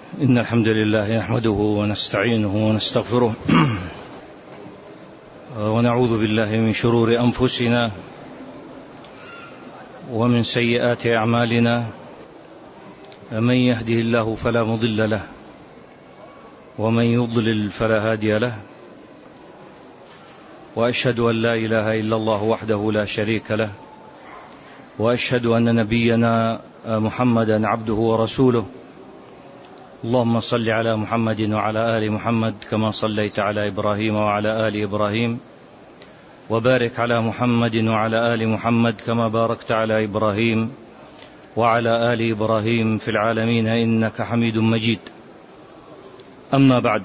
إن الحمد لله نحمده ونستعينه ونستغفره ونعوذ بالله من شرور أنفسنا ومن سيئات أعمالنا. من يهده الله فلا مضل له ومن يضلل فلا هادي له، وأشهد أن لا إله إلا الله وحده لا شريك له، وأشهد أن نبينا محمدا عبده ورسوله. اللهم صل على محمد وعلى آل محمد كما صليت على إبراهيم وعلى آل إبراهيم، وبارك على محمد وعلى آل محمد كما باركت على إبراهيم وعلى آل إبراهيم في العالمين إنك حميد مجيد. أما بعد،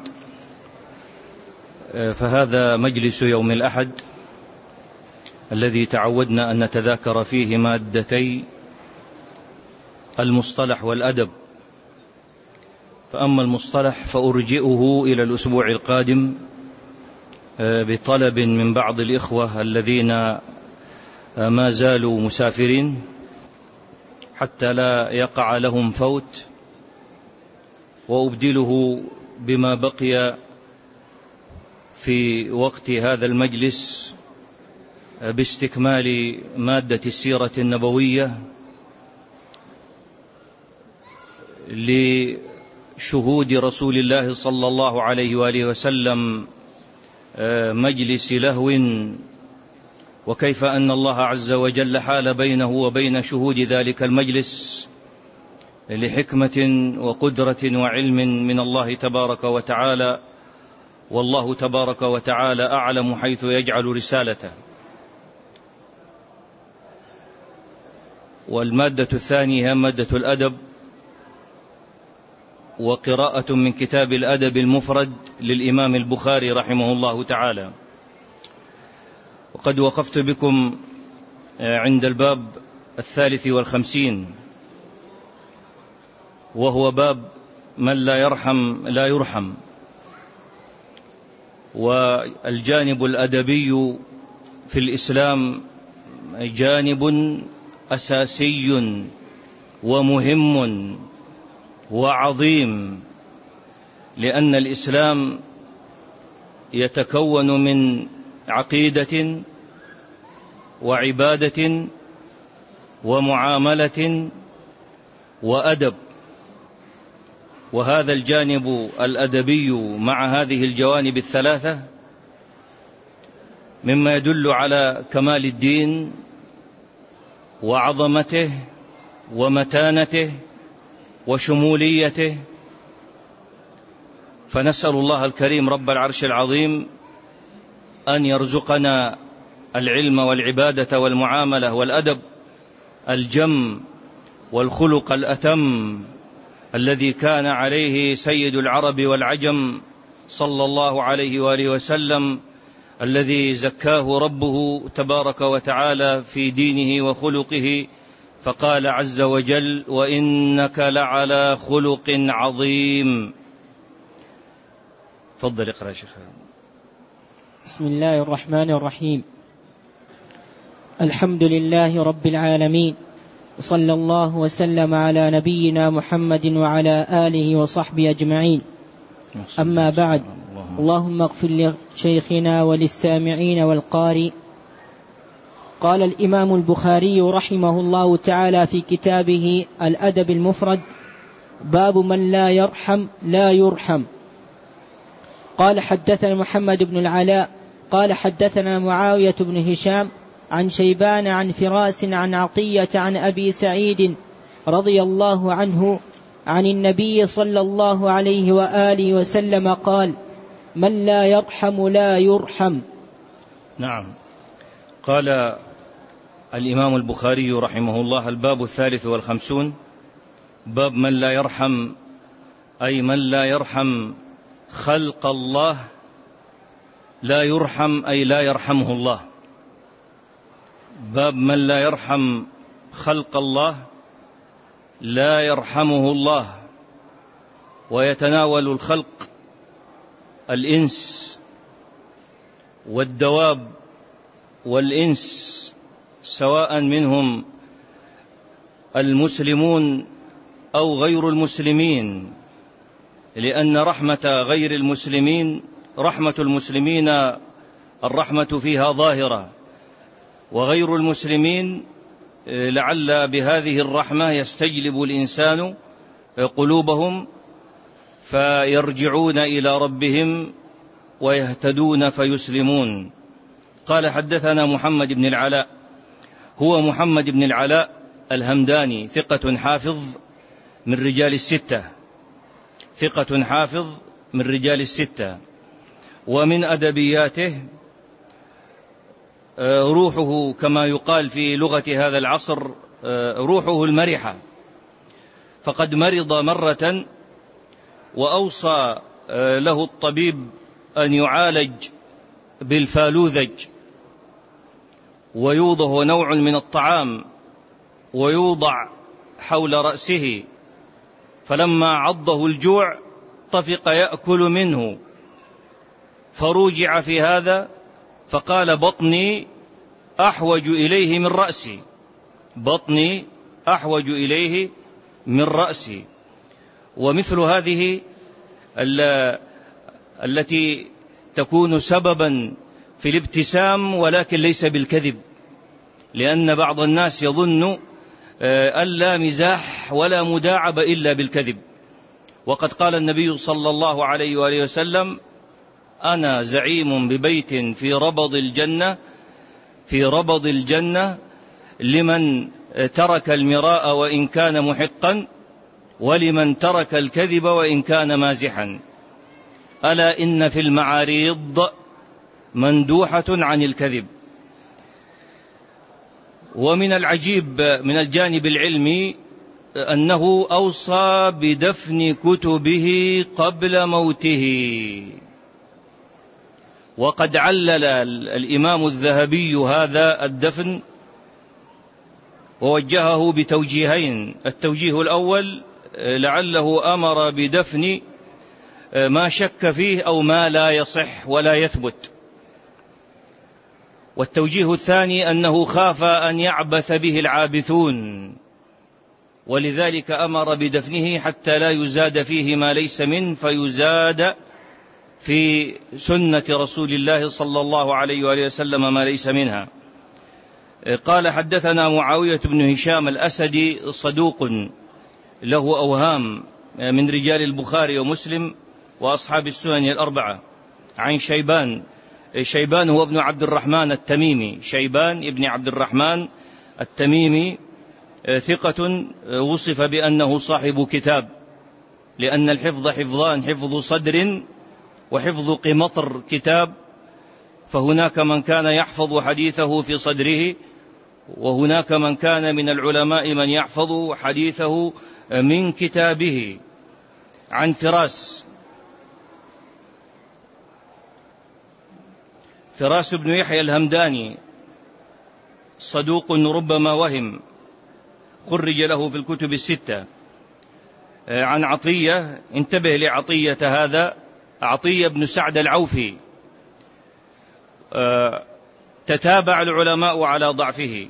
فهذا مجلس يوم الأحد الذي تعودنا أن نتذاكر فيه مادتي المصطلح والأدب. فأما المصطلح فأرجئه إلى الأسبوع القادم بطلب من بعض الإخوة الذين ما زالوا مسافرين حتى لا يقع لهم فوت، وأبدله بما بقي في وقت هذا المجلس باستكمال مادة السيرة النبوية لشهود رسول الله صلى الله عليه وآله وسلم مجلس لهو، وكيف أن الله عز وجل حال بينه وبين شهود ذلك المجلس لحكمة وقدرة وعلم من الله تبارك وتعالى، والله تبارك وتعالى أعلم حيث يجعل رسالته. والمادة الثانية هي مادة الأدب، وقراءة من كتاب الأدب المفرد للإمام البخاري رحمه الله تعالى. وقد وقفت بكم عند الباب 53، وهو باب من لا يرحم لا يرحم. والجانب الأدبي في الإسلام جانب أساسي ومهم وعظيم، لأن الإسلام يتكون من عقيدة وعبادة ومعاملة وأدب، وهذا الجانب الأدبي مع هذه الجوانب الثلاثة مما يدل على كمال الدين وعظمته ومتانته وشموليته. فنسأل الله الكريم رب العرش العظيم أن يرزقنا العلم والعبادة والمعاملة والأدب الجم والخلق الأتم الذي كان عليه سيد العرب والعجم صلى الله عليه وآله وسلم، الذي زكاه ربه تبارك وتعالى في دينه وخلقه، فقال عز وجل: وإنك لعلى خلق عظيم. تفضل اقرأ يا شيخ. بسم الله الرحمن الرحيم. الحمد لله رب العالمين، وصلى الله وسلم على نبينا محمد وعلى آله وصحبه أجمعين. أما بعد، اللهم اغفر لشيخنا وللسامعين والقارئ. قال الإمام البخاري رحمه الله تعالى في كتابه الأدب المفرد: باب من لا يرحم لا يرحم. قال: حدثنا محمد بن العلاء قال حدثنا معاوية بن هشام عن شيبان عن فراس عن عطية عن أبي سعيد رضي الله عنه عن النبي صلى الله عليه وآله وسلم قال: من لا يرحم لا يرحم. نعم. قال الإمام البخاري رحمه الله: الباب 53، باب من لا يرحم، أي من لا يرحم خلق الله لا يرحم، أي لا يرحمه الله. باب من لا يرحم خلق الله لا يرحمه الله. ويتناول الخلق الإنس والدواب والإنس، سواء منهم المسلمون أو غير المسلمين، لأن رحمة غير المسلمين رحمة المسلمين الرحمة فيها ظاهرة، وغير المسلمين لعل بهذه الرحمة يستجلب الإنسان قلوبهم فيرجعون إلى ربهم ويهتدون فيسلمون. قال حدثنا محمد بن العلاء، هو محمد بن العلاء الهمداني، ثقة حافظ من رجال الستة، ثقة حافظ من رجال الستة. ومن أدبياته روحه كما يقال في لغة هذا العصر روحه المرحة، فقد مرض مرة وأوصى له الطبيب أن يعالج بالفالوذج، ويوضع نوع من الطعام ويوضع حول رأسه، فلما عضه الجوع طفق يأكل منه، فروجع في هذا فقال: بطني أحوج إليه من رأسي، بطني أحوج إليه من رأسي. ومثل هذه التي تكون سببا في الابتسام ولكن ليس بالكذب، لأن بعض الناس يظن أن لا مزاح ولا مداعبة إلا بالكذب. وقد قال النبي صلى الله عليه وآله وسلم: أنا زعيم ببيت في ربض الجنة لمن ترك المراء وإن كان محقا، ولمن ترك الكذب وإن كان مازحا. ألا إن في المعاريض مندوحة عن الكذب. ومن العجيب من الجانب العلمي أنه أوصى بدفن كتبه قبل موته، وقد علل الإمام الذهبي هذا الدفن ووجهه بتوجيهين: التوجيه الأول لعله أمر بدفن ما شك فيه أو ما لا يصح ولا يثبت، والتوجيه الثاني أنه خاف أن يعبث به العابثون، ولذلك أمر بدفنه حتى لا يزاد فيه ما ليس منه فيزاد في سنة رسول الله صلى الله عليه وآله وسلم ما ليس منها. قال حدثنا معاوية بن هشام الأسدي، صدوق له أوهام، من رجال البخاري ومسلم وأصحاب السنن الأربعة. عن شيبان هو ابن عبد الرحمن التميمي، شيبان ابن عبد الرحمن التميمي، ثقة وصف بأنه صاحب كتاب، لأن الحفظ حفظان: حفظ صدر وحفظ قمطر كتاب، فهناك من كان يحفظ حديثه في صدره، وهناك من كان من العلماء من يحفظ حديثه من كتابه. عن فراس بن يحيى الهمداني، صدوق ربما وهم، خرج له في الكتب الستة. عن عطية، انتبه لعطية هذا، عطية بن سعد العوفي، تتابع العلماء على ضعفه،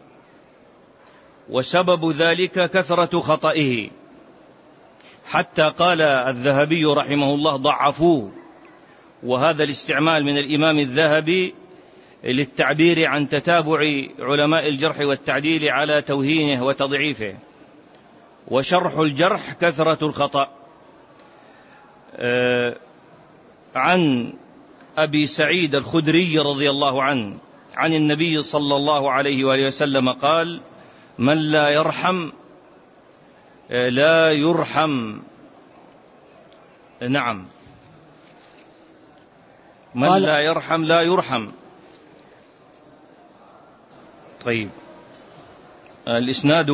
وسبب ذلك كثرة خطئه، حتى قال الذهبي رحمه الله: ضعفوه. وهذا الاستعمال من الإمام الذهبي للتعبير عن تتابع علماء الجرح والتعديل على توهينه وتضعيفه. وشرح الجرح كثرة الخطأ. عن أبي سعيد الخدري رضي الله عنه عن النبي صلى الله عليه وآله وسلم قال: من لا يرحم لا يرحم. نعم، من لا يرحم لا يرحم. طيب، الإسناد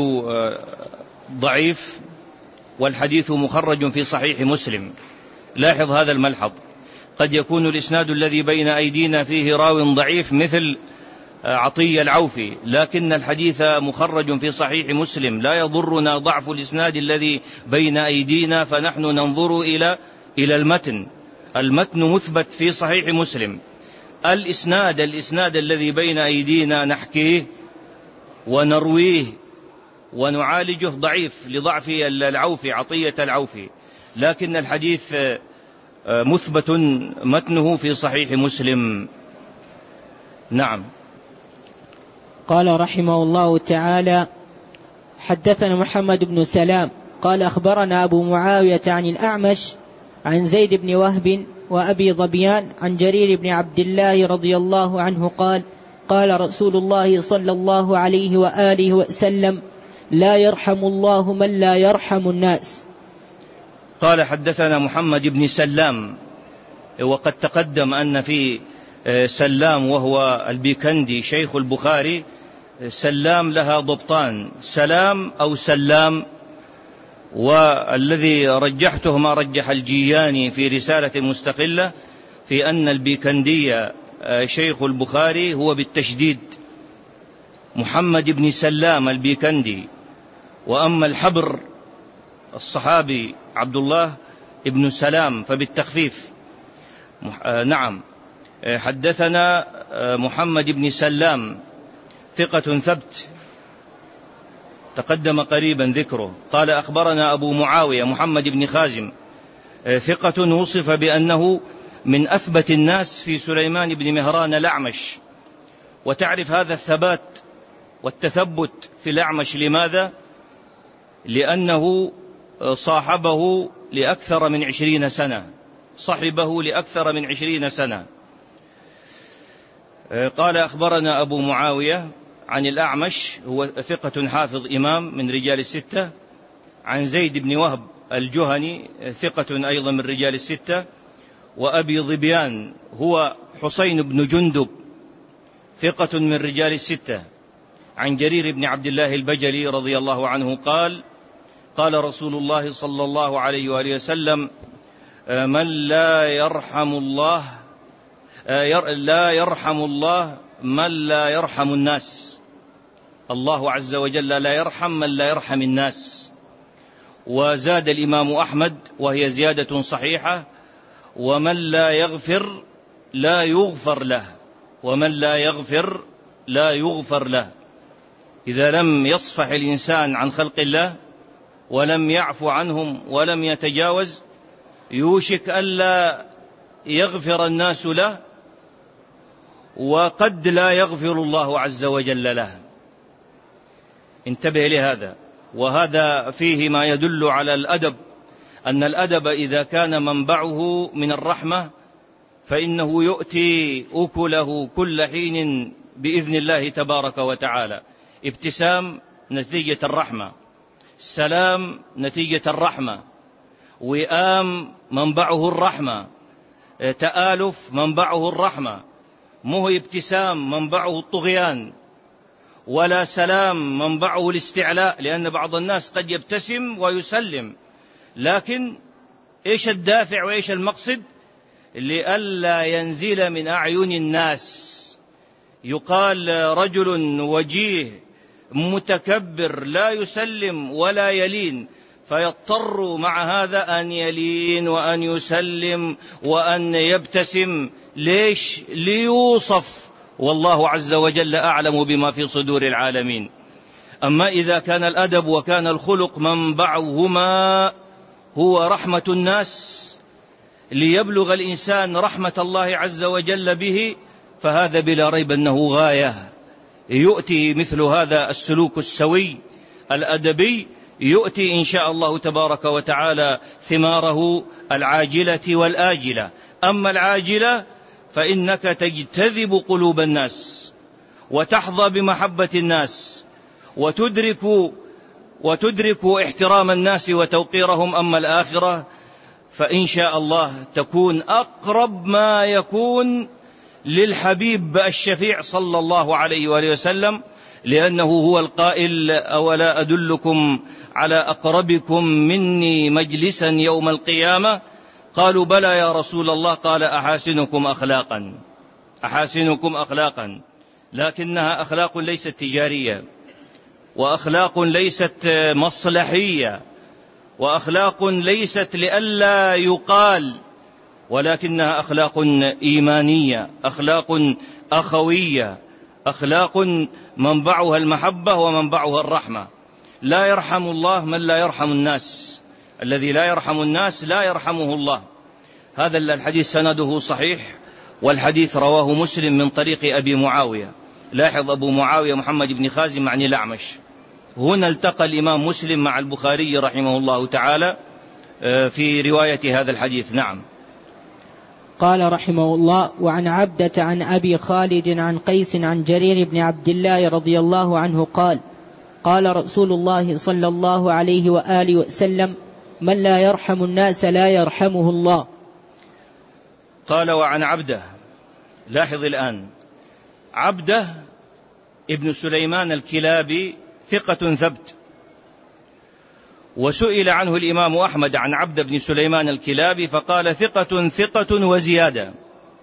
ضعيف والحديث مخرج في صحيح مسلم. لاحظ هذا الملحظ: قد يكون الإسناد الذي بين أيدينا فيه راو ضعيف مثل عطية العوفي، لكن الحديث مخرج في صحيح مسلم. لا يضرنا ضعف الإسناد الذي بين أيدينا، فنحن ننظر إلى المتن مثبت في صحيح مسلم. الإسناد الذي بين أيدينا نحكيه ونرويه ونعالجه ضعيف لضعف العوفي، عطية العوفي. لكن الحديث مثبت متنه في صحيح مسلم. نعم. قال رحمه الله تعالى: حدثنا محمد بن سلام قال أخبرنا أبو معاوية عن الأعمش عن زيد بن وهب وأبي ظبيان عن جرير بن عبد الله رضي الله عنه قال: قال رسول الله صلى الله عليه وآله وسلم: لا يرحم الله من لا يرحم الناس. قال: حدثنا محمد بن سلام، وقد تقدم أن في سلام وهو البيكندي شيخ البخاري، سلام لها ضبطان: سلام أو سلام. والذي رجحته ما رجح الجياني في رسالة مستقلة في أن البيكندي شيخ البخاري هو بالتشديد محمد بن سلام البيكندي، وأما الحبر الصحابي عبد الله بن سلام فبالتخفيف. نعم. حدثنا محمد بن سلام ثقة ثبت تقدم قريبا ذكره. قال: أخبرنا أبو معاوية محمد بن خازم ثقة وصف بأنه من أثبت الناس في سليمان بن مهران الأعمش. وتعرف هذا الثبات والتثبت في الأعمش لماذا؟ لأنه صاحبه لأكثر من 20 سنة، صحبه لأكثر من 20 سنة. قال: أخبرنا أبو معاوية عن الأعمش، هو ثقة حافظ إمام من رجال الستة، عن زيد بن وهب الجهني ثقة أيضا من رجال الستة، وأبي ظبيان هو حسين بن جندب ثقة من رجال الستة، عن جرير بن عبد الله البجلي رضي الله عنه قال: قال رسول الله صلى الله عليه وآله وسلم: من لا يرحم الله من لا يرحم الناس. الله عز وجل لا يرحم من لا يرحم الناس. وزاد الإمام أحمد وهي زيادة صحيحة: ومن لا يغفر لا يغفر له، ومن لا يغفر لا يغفر له. إذا لم يصفح الإنسان عن خلق الله ولم يعفو عنهم ولم يتجاوز، يوشك ألا يغفر الناس له، وقد لا يغفر الله عز وجل له. انتبه لهذا. وهذا فيه ما يدل على الأدب، أن الأدب إذا كان منبعه من الرحمة فإنه يؤتي أكله كل حين بإذن الله تبارك وتعالى. ابتسام نتيجة الرحمة، سلام نتيجة الرحمة، وئام منبعه الرحمة، تآلف منبعه الرحمة. مو ابتسام منبعه الطغيان، ولا سلام منبعه الاستعلاء، لأن بعض الناس قد يبتسم ويسلم، لكن إيش الدافع وإيش المقصد؟ لئلا ينزل من أعين الناس. يقال رجل وجيه متكبر لا يسلم ولا يلين، فيضطر مع هذا أن يلين وأن يسلم وأن يبتسم. ليش؟ ليوصف، والله عز وجل أعلم بما في صدور العالمين. أما إذا كان الأدب وكان الخلق منبعهما هو رحمة الناس ليبلغ الإنسان رحمة الله عز وجل به، فهذا بلا ريب أنه غاية. يؤتي مثل هذا السلوك السوي الأدبي، يؤتي إن شاء الله تبارك وتعالى ثماره العاجلة والآجلة. أما العاجلة فإنك تجتذب قلوب الناس وتحظى بمحبة الناس وتدرك احترام الناس وتوقيرهم. أما الآخرة فإن شاء الله تكون أقرب ما يكون للحبيب الشفيع صلى الله عليه وآله وسلم، لأنه هو القائل: أولا أدلكم على أقربكم مني مجلسا يوم القيامة؟ قالوا: بلى يا رسول الله. قال: أحاسنكم أخلاقا. أحاسنكم أخلاقا، لكنها أخلاق ليست تجارية، وأخلاق ليست مصلحية، وأخلاق ليست لئلا يقال، ولكنها أخلاق إيمانية، أخلاق أخوية، أخلاق منبعها المحبة ومنبعها الرحمة. لا يرحم الله من لا يرحم الناس. الذي لا يرحم الناس لا يرحمه الله. هذا الحديث سنده صحيح، والحديث رواه مسلم من طريق أبي معاوية. لاحظ أبو معاوية محمد بن خازم عن الأعمش. هنا التقى الإمام مسلم مع البخاري رحمه الله تعالى في رواية هذا الحديث. نعم. قال رحمه الله: وعن عبدة عن أبي خالد عن قيس عن جرير بن عبد الله رضي الله عنه قال: قال رسول الله صلى الله عليه وآله وسلم: من لا يرحم الناس لا يرحمه الله. قال: وعن عبده. لاحظ الآن، عبده ابن سليمان الكلابي ثقة ثبت، وسئل عنه الإمام أحمد عن عبد بن سليمان الكلابي فقال: ثقة ثقة وزيادة،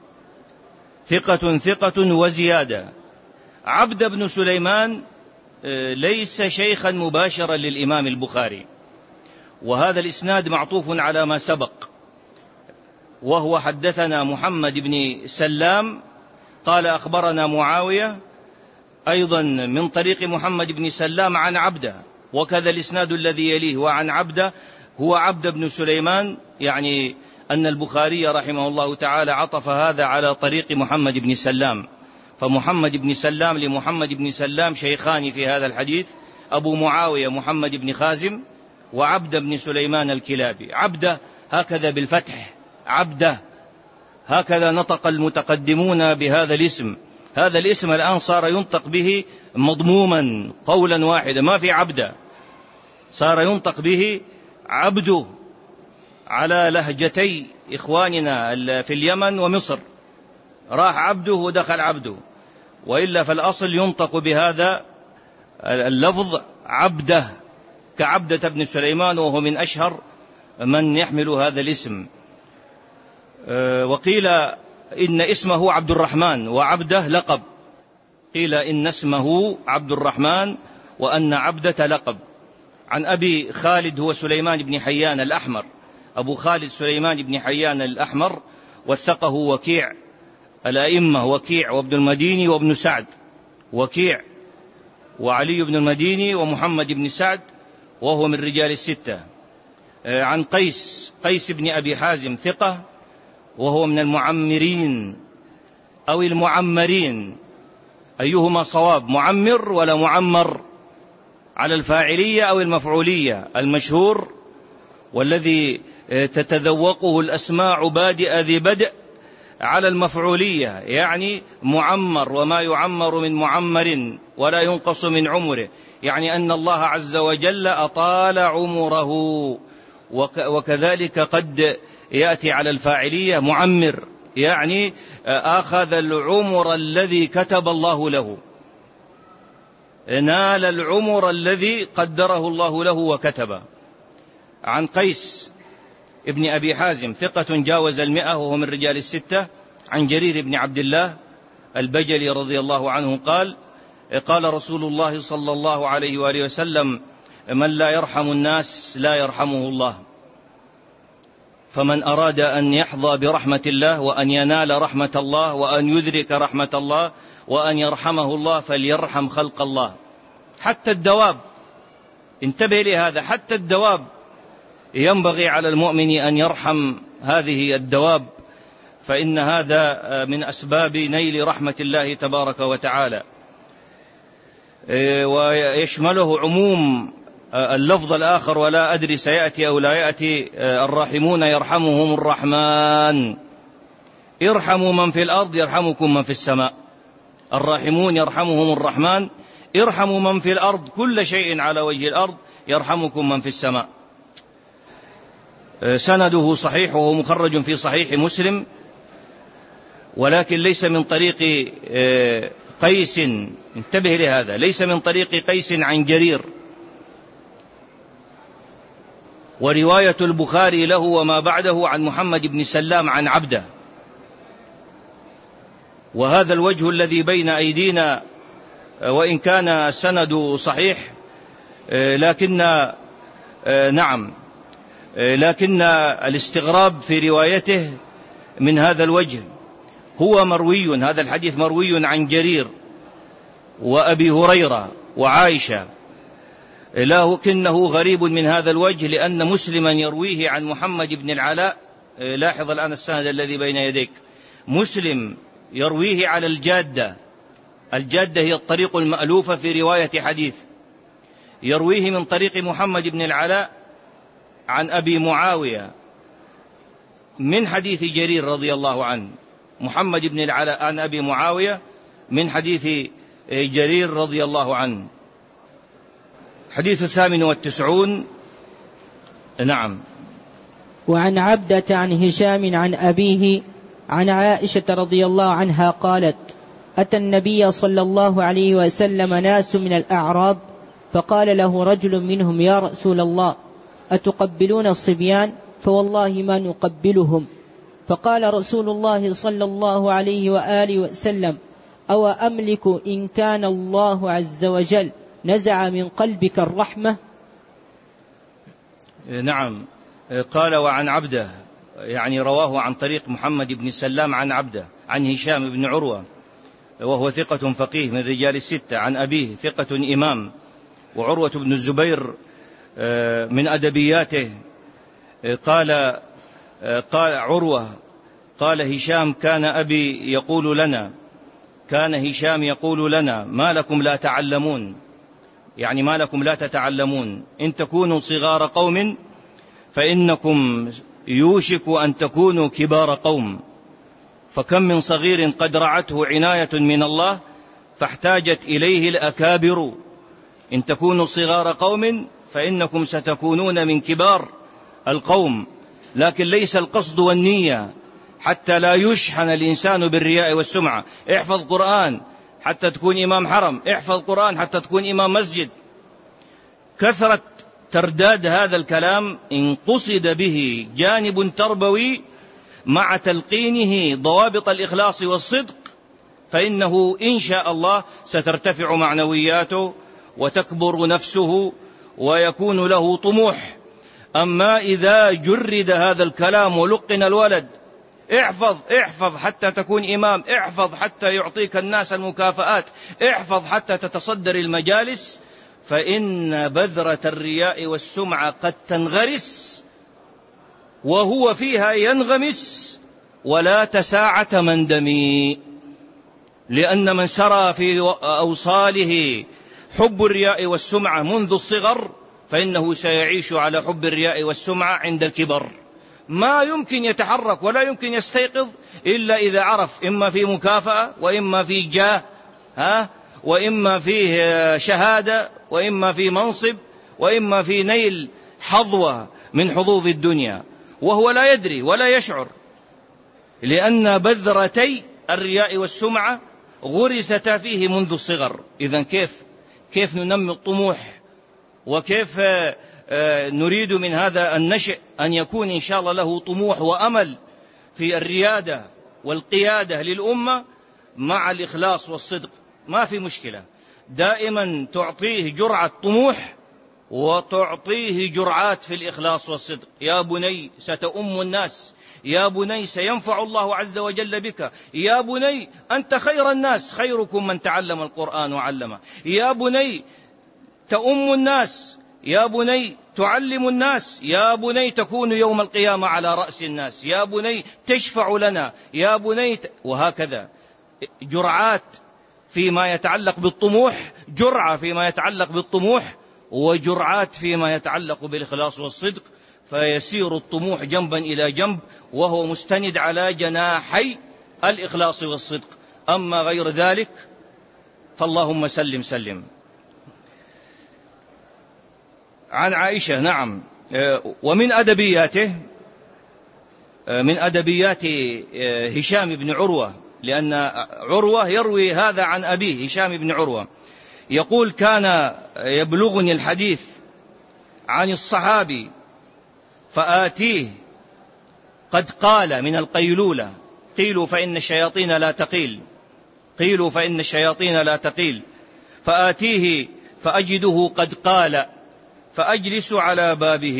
ثقة ثقة وزيادة. عبد بن سليمان ليس شيخا مباشرا للإمام البخاري، وهذا الإسناد معطوف على ما سبق، وهو: حدثنا محمد بن سلام قال أخبرنا معاوية، أيضا من طريق محمد بن سلام عن عبده، وكذا الإسناد الذي يليه وعن عبده هو عبد بن سليمان، يعني أن البخاري رحمه الله تعالى عطف هذا على طريق محمد بن سلام، فمحمد بن سلام لمحمد بن سلام شيخان في هذا الحديث: أبو معاوية محمد بن خازم، وعبد بن سليمان الكلابي. عبده هكذا بالفتح، عبده، هكذا نطق المتقدمون بهذا الاسم. هذا الاسم الآن صار ينطق به مضموما قولا واحدا، ما في عبده، صار ينطق به عبده على لهجتي إخواننا في اليمن ومصر، راح عبده ودخل عبده، وإلا فالأصل ينطق بهذا اللفظ عبده، كعبدة بن سليمان، وهو من أشهر من يحمل هذا الاسم. وقيل إن اسمه عبد الرحمن وعبده لقب، قيل إن اسمه عبد الرحمن وأن عبدة لقب. عن أبي خالد هو سليمان بن حيان الأحمر، أبو خالد سليمان بن حيان الأحمر، وثقه وكيع، الأئمة وكيع وابن المديني وابن سعد، وكيع وعلي بن المديني ومحمد بن سعد، وهو من رجال الستة. عن قيس بن أبي حازم ثقة، وهو من المعمرين أو المعمرين، أيهما صواب، معمر ولا معمر، على الفاعلية أو المفعولية. المشهور والذي تتذوقه الأسماع بادئ ذي بدء على المفعولية، يعني معمر، وما يعمر من معمر ولا ينقص من عمره، يعني أن الله عز وجل أطال عمره. وكذلك قد يأتي على الفاعلية معمر، يعني أخذ العمر الذي كتب الله له، نال العمر الذي قدره الله له وكتبه. عن قيس ابن أبي حازم ثقة جاوز 100، وهو من رجال الستة. عن جرير بن عبد الله البجلي رضي الله عنه قال: قال رسول الله صلى الله عليه وآله وسلم: من لا يرحم الناس لا يرحمه الله. فمن أراد أن يحظى برحمة الله وأن ينال رحمة الله وأن يدرك رحمة الله وأن يرحمه الله فليرحم خلق الله. حتى الدواب، انتبه لهذا، حتى الدواب ينبغي على المؤمن أن يرحم هذه الدواب، فإن هذا من أسباب نيل رحمة الله تبارك وتعالى. ويشمله عموم اللفظ الآخر: ولا أدري سيأتي أو لا يأتي: الراحمون يرحمهم الرحمن، ارحموا من في الأرض يرحمكم من في السماء. الراحمون يرحمهم الرحمن، ارحموا من في الأرض، كل شيء على وجه الأرض يرحمكم من في السماء. سنده صحيح، وهو مخرج في صحيح مسلم، ولكن ليس من طريق قيس، انتبه لهذا، ليس من طريق قيس عن جرير. ورواية البخاري له وما بعده عن محمد بن سلام عن عبده. وهذا الوجه الذي بين أيدينا، وإن كان السند صحيح، لكن الاستغراب في روايته من هذا الوجه. هو مروي، هذا الحديث مروي عن جرير وأبي هريرة وعائشة، لكنه غريب من هذا الوجه، لأن مسلما يرويه عن محمد بن العلاء. لاحظ الآن السند الذي بين يديك، مسلم يرويه على الجادة. الجادة هي الطريق المألوفة في رواية حديث، يرويه من طريق محمد بن العلاء عن أبي معاوية من حديث جرير رضي الله عنه. محمد بن العلاء عن أبي معاوية من حديث جرير رضي الله عنه. حديث 98. نعم. وعن عبدة عن هشام عن أبيه عن عائشة رضي الله عنها قالت: أتى النبي صلى الله عليه وسلم ناس من الأعراب فقال له رجل منهم: يا رسول الله، أتقبلون الصبيان؟ فوالله ما نقبلهم. فقال رسول الله صلى الله عليه وآله وسلم: أو أملك إن كان الله عز وجل نزع من قلبك الرحمة؟ نعم. قال: وعن عبده، يعني رواه عن طريق محمد بن سلام عن عبده عن هشام بن عروة، وهو ثقة فقيه من رجال الستة، عن أبيه ثقة إمام، وعروة بن الزبير من أدبياته. قال عروة قال هشام: كان أبي يقول لنا، كان هشام يقول لنا: ما لكم لا تعلمون، يعني ما لكم لا تتعلمون، إن تكونوا صغار قوم فإنكم يوشك أن تكونوا كبار قوم، فكم من صغير قد رعته عناية من الله فاحتاجت إليه الأكابر، إن تكونوا صغار قوم فإنكم ستكونون من كبار القوم. لكن ليس القصد والنية حتى لا يشحن الإنسان بالرياء والسمعة. احفظ قرآن حتى تكون إمام حرم، احفظ قرآن حتى تكون إمام مسجد. كثرة ترداد هذا الكلام إن قصد به جانب تربوي مع تلقينه ضوابط الإخلاص والصدق، فإنه إن شاء الله سترتفع معنوياته وتكبر نفسه ويكون له طموح. أما إذا جرد هذا الكلام ولقن الولد: احفظ حتى تكون إمام، احفظ حتى يعطيك الناس المكافآت، احفظ حتى تتصدر المجالس، فإن بذرة الرياء والسمعة قد تنغرس وهو فيها ينغمس ولا تساعة مندمي، لأن من سرى في أوصاله حب الرياء والسمعة منذ الصغر فإنه سيعيش على حب الرياء والسمعة عند الكبر. ما يمكن يتحرك ولا يمكن يستيقظ إلا إذا عرف إما في مكافأة وإما في جاه، وإما فيه شهادة وإما في منصب وإما في نيل حظوة من حظوظ الدنيا، وهو لا يدري ولا يشعر، لأن بذرتي الرياء والسمعة غرستا فيه منذ الصغر. إذن كيف ننمي الطموح، وكيف نريد من هذا النشء أن يكون إن شاء الله له طموح وأمل في الريادة والقيادة للأمة مع الإخلاص والصدق. ما في مشكلة، دائما تعطيه جرعة طموح وتعطيه جرعات في الإخلاص والصدق. يا بني ستؤم الناس، يا بني سينفع الله عز وجل بك، يا بني أنت خير الناس، خيركم من تعلم القرآن وعلمه، يا بني تؤم الناس، يا بني تعلم الناس، يا بني تكون يوم القيامة على رأس الناس، يا بني تشفع لنا، يا بني وهكذا. جرعات فيما يتعلق بالطموح، جرعة فيما يتعلق بالطموح، وجرعات فيما يتعلق بالإخلاص والصدق، فيسير الطموح جنبا إلى جنب وهو مستند على جناحي الإخلاص والصدق. أما غير ذلك فاللهم سلم سلم. عن عائشة. نعم. ومن أدبياته، من أدبيات هشام بن عروة، لأن عروة يروي هذا عن أبيه هشام بن عروة، يقول: كان يبلغني الحديث عن الصحابي فآتيه قد قال من القيلولة، قيلوا فإن الشياطين لا تقيل، قيلوا فإن الشياطين لا تقيل، فآتيه فأجده قد قال فأجلس على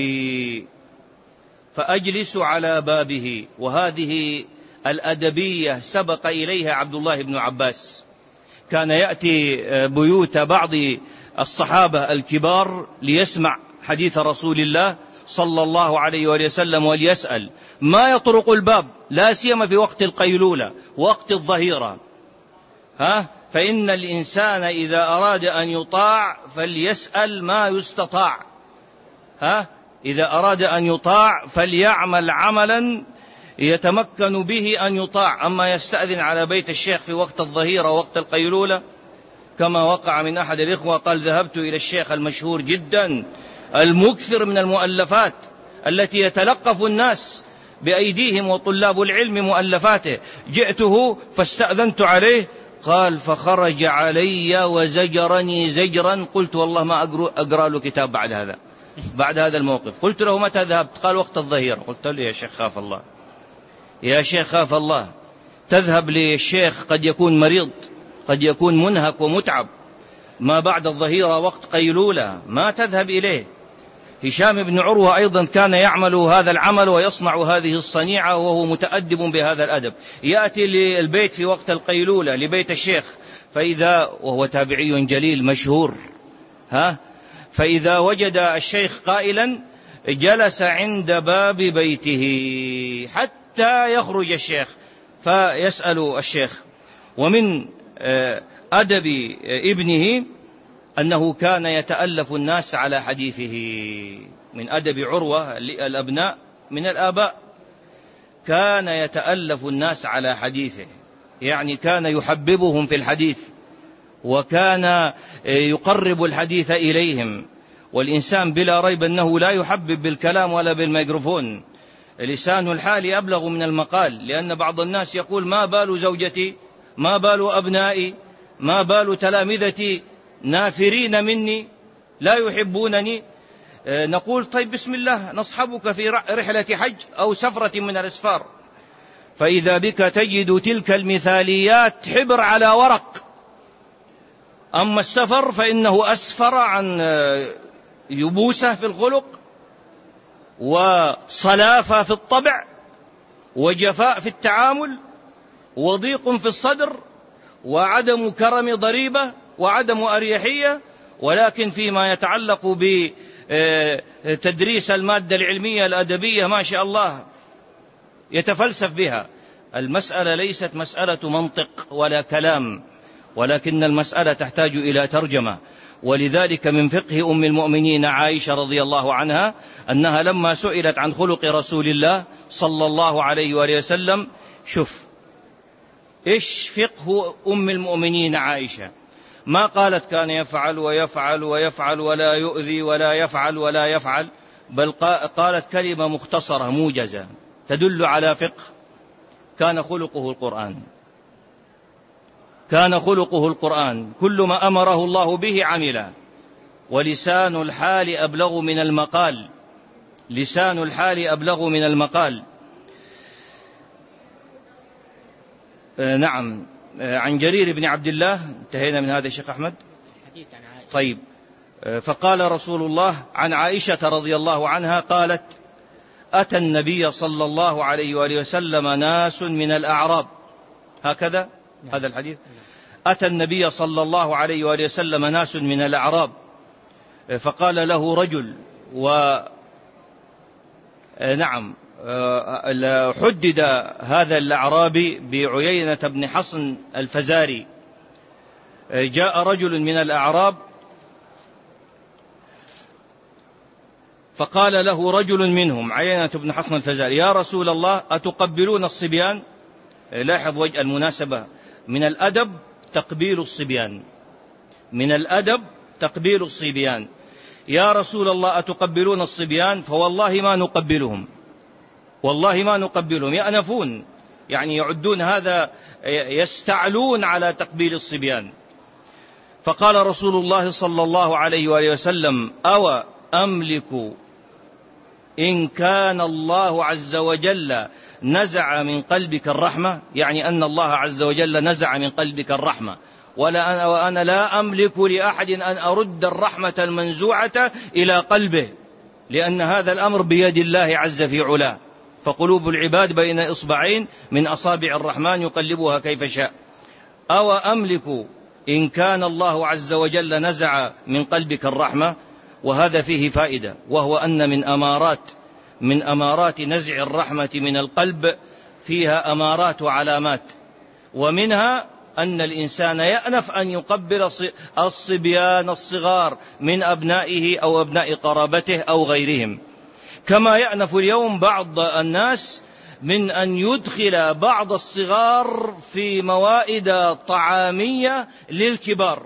بابه. وهذه الأدبية سبق إليها عبد الله بن عباس، كان يأتي بيوت بعض الصحابة الكبار ليسمع حديث رسول الله صلى الله عليه وآله وسلم وليسأل ما يطرق الباب، لا سيما في وقت القيلولة وقت الظهيرة. فإن الإنسان إذا أراد أن يطاع فليسأل ما يستطاع. إذا أراد أن يطاع فليعمل عملا يتمكن به أن يطاع. أما يستأذن على بيت الشيخ في وقت الظهيرة ووقت القيلولة، كما وقع من أحد الإخوة قال: ذهبت إلى الشيخ المشهور جدا المكثر من المؤلفات التي يتلقف الناس بأيديهم وطلاب العلم مؤلفاته، جئته فاستأذنت عليه، قال: فخرج علي وزجرني زجرا، قلت: والله ما أقرأ له كتاب بعد هذا الموقف. قلت له: متى ذهبت؟ قال: وقت الظهيرة. قلت له: يا شيخ خاف الله، يا شيخ خاف الله، تذهب للشيخ قد يكون مريض، قد يكون منهك ومتعب، ما بعد الظهيرة وقت قيلولة ما تذهب إليه. هشام بن عروة أيضا كان يعمل هذا العمل ويصنع هذه الصنيعة وهو متأدب بهذا الأدب. يأتي للبيت في وقت القيلولة لبيت الشيخ، وهو تابعي جليل مشهور، فإذا وجد الشيخ قائلا جلس عند باب بيته حتى يخرج الشيخ فيسأل الشيخ. ومن أدب ابنه أنه كان يتألف الناس على حديثه. من أدب عروة الأبناء من الآباء كان يتألف الناس على حديثه، يعني كان يحببهم في الحديث وكان يقرب الحديث إليهم. والإنسان بلا ريب أنه لا يحبب بالكلام ولا بالميكروفون، لسان الحال أبلغ من المقال، لأن بعض الناس يقول: ما بال زوجتي، ما بال أبنائي، ما بال تلامذتي نافرين مني لا يحبونني. نقول: طيب بسم الله نصحبك في رحلة حج أو سفرة من الأسفار، فإذا بك تجد تلك المثاليات حبر على ورق. أما السفر فإنه أسفر عن يبوسة في الخلق وصلافة في الطبع وجفاء في التعامل وضيق في الصدر وعدم كرم ضريبة وعدم أريحية. ولكن فيما يتعلق بتدريس المادة العلمية الأدبية ما شاء الله يتفلسف بها. المسألة ليست مسألة منطق ولا كلام، ولكن المسألة تحتاج إلى ترجمة. ولذلك من فقه أم المؤمنين عائشة رضي الله عنها أنها لما سئلت عن خلق رسول الله صلى الله عليه وآله وسلم، شوف إيش فقه أم المؤمنين عائشة، ما قالت كان يفعل ويفعل ويفعل ولا يؤذي ولا يفعل ولا يفعل، بل قالت كلمة مختصرة موجزة تدل على فقه. كان خلقه القرآن، كان خلقه القرآن، كل ما أمره الله به عمله. ولسان الحال أبلغ من المقال، لسان الحال أبلغ من المقال. نعم. عن جرير بن عبد الله انتهينا من هذا الشيخ أحمد. طيب. فقال رسول الله عن عائشة رضي الله عنها قالت: أتى النبي صلى الله عليه وآله وسلم ناس من الأعراب، هكذا هذا الحديث، أتى النبي صلى الله عليه وآله وسلم ناس من الأعراب فقال له رجل، نعم حدد هذا الأعرابي بعيينة بن حصن الفزاري. جاء رجل من الأعراب فقال له رجل منهم عيينة بن حصن الفزاري: يا رسول الله أتقبلون الصبيان؟ لاحظ وجه المناسبة، من الأدب تقبيل الصبيان، من الأدب تقبيل الصبيان. يا رسول الله أتقبلون الصبيان؟ فوالله ما نقبلهم، والله ما نقبلهم، يأنفون، يعني يعدون هذا، يستعلون على تقبيل الصبيان. فقال رسول الله صلى الله عليه وآله وسلم: أو أملك إن كان الله عز وجل نزع من قلبك الرحمة، يعني أن الله عز وجل نزع من قلبك الرحمة، وأنا لا أملك لأحد أن أرد الرحمة المنزوعة إلى قلبه، لأن هذا الأمر بيد الله عز في علاه، فقلوب العباد بين إصبعين من أصابع الرحمن يقلبها كيف شاء. أو أملك إن كان الله عز وجل نزع من قلبك الرحمة. وهذا فيه فائدة، وهو أن من أمارات نزع الرحمة من القلب فيها أمارات وعلامات، ومنها أن الإنسان يأنف أن يقبل الصبيان الصغار من أبنائه أو أبناء قرابته أو غيرهم، كما يأنف اليوم بعض الناس من أن يدخل بعض الصغار في موائد طعامية للكبار.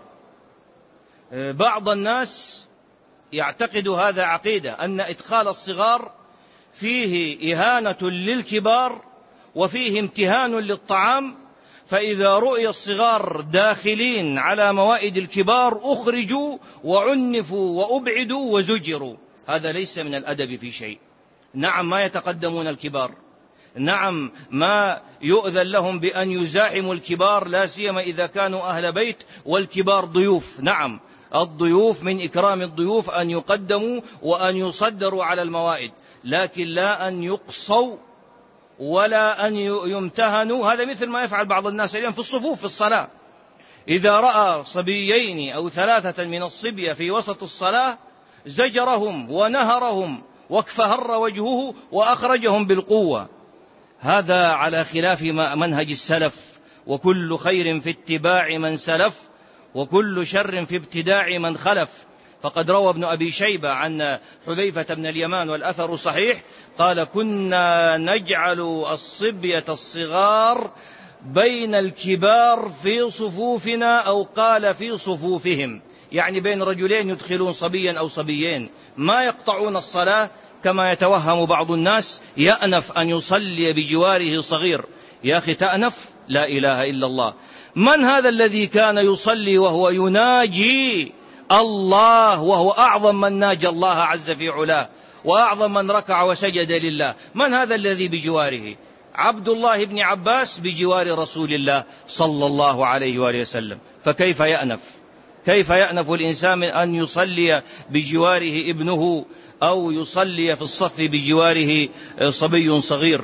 بعض الناس يعتقد هذا عقيدة، أن إدخال الصغار فيه إهانة للكبار وفيه امتهان للطعام، فإذا رؤي الصغار داخلين على موائد الكبار أخرجوا وعنفوا وأبعدوا وزجروا. هذا ليس من الأدب في شيء. نعم ما يتقدمون الكبار، نعم ما يؤذن لهم بأن يزاحموا الكبار، لا سيما إذا كانوا أهل بيت والكبار ضيوف. نعم الضيوف من إكرام الضيوف أن يقدموا وأن يصدروا على الموائد، لكن لا أن يقصوا ولا أن يمتهنوا. هذا مثل ما يفعل بعض الناس اليوم في الصفوف في الصلاة، إذا رأى صبيين أو 3 من الصبية في وسط الصلاة زجرهم ونهرهم واكفهر وجهه وأخرجهم بالقوة. هذا على خلاف منهج السلف، وكل خير في اتباع من سلف وكل شر في ابتداع من خلف. فقد روى ابن أبي شيبة عن حذيفة بن اليمان والأثر صحيح، قال: كنا نجعل الصبية الصغار بين الكبار في صفوفنا، أو قال في صفوفهم، يعني بين رجلين يدخلون صبيا أو صبيين، ما يقطعون الصلاة كما يتوهم بعض الناس، يأنف أن يصلي بجواره صغير. يا أخي تأنف؟ لا إله إلا الله. من هذا الذي كان يصلي وهو يناجي الله، وهو أعظم من ناجى الله عز في علاه، وأعظم من ركع وسجد لله؟ من هذا الذي بجواره؟ عبد الله بن عباس بجوار رسول الله صلى الله عليه وآله وسلم. فكيف يأنف؟ كيف يأنف الإنسان من أن يصلي بجواره ابنه أو يصلي في الصف بجواره صبي صغير؟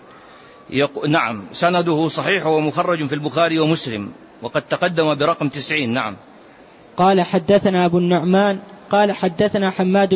نعم سنده صحيح ومخرج في البخاري ومسلم، وقد تقدم برقم 90. نعم. قال حدثنا أبو النعمان قال حدثنا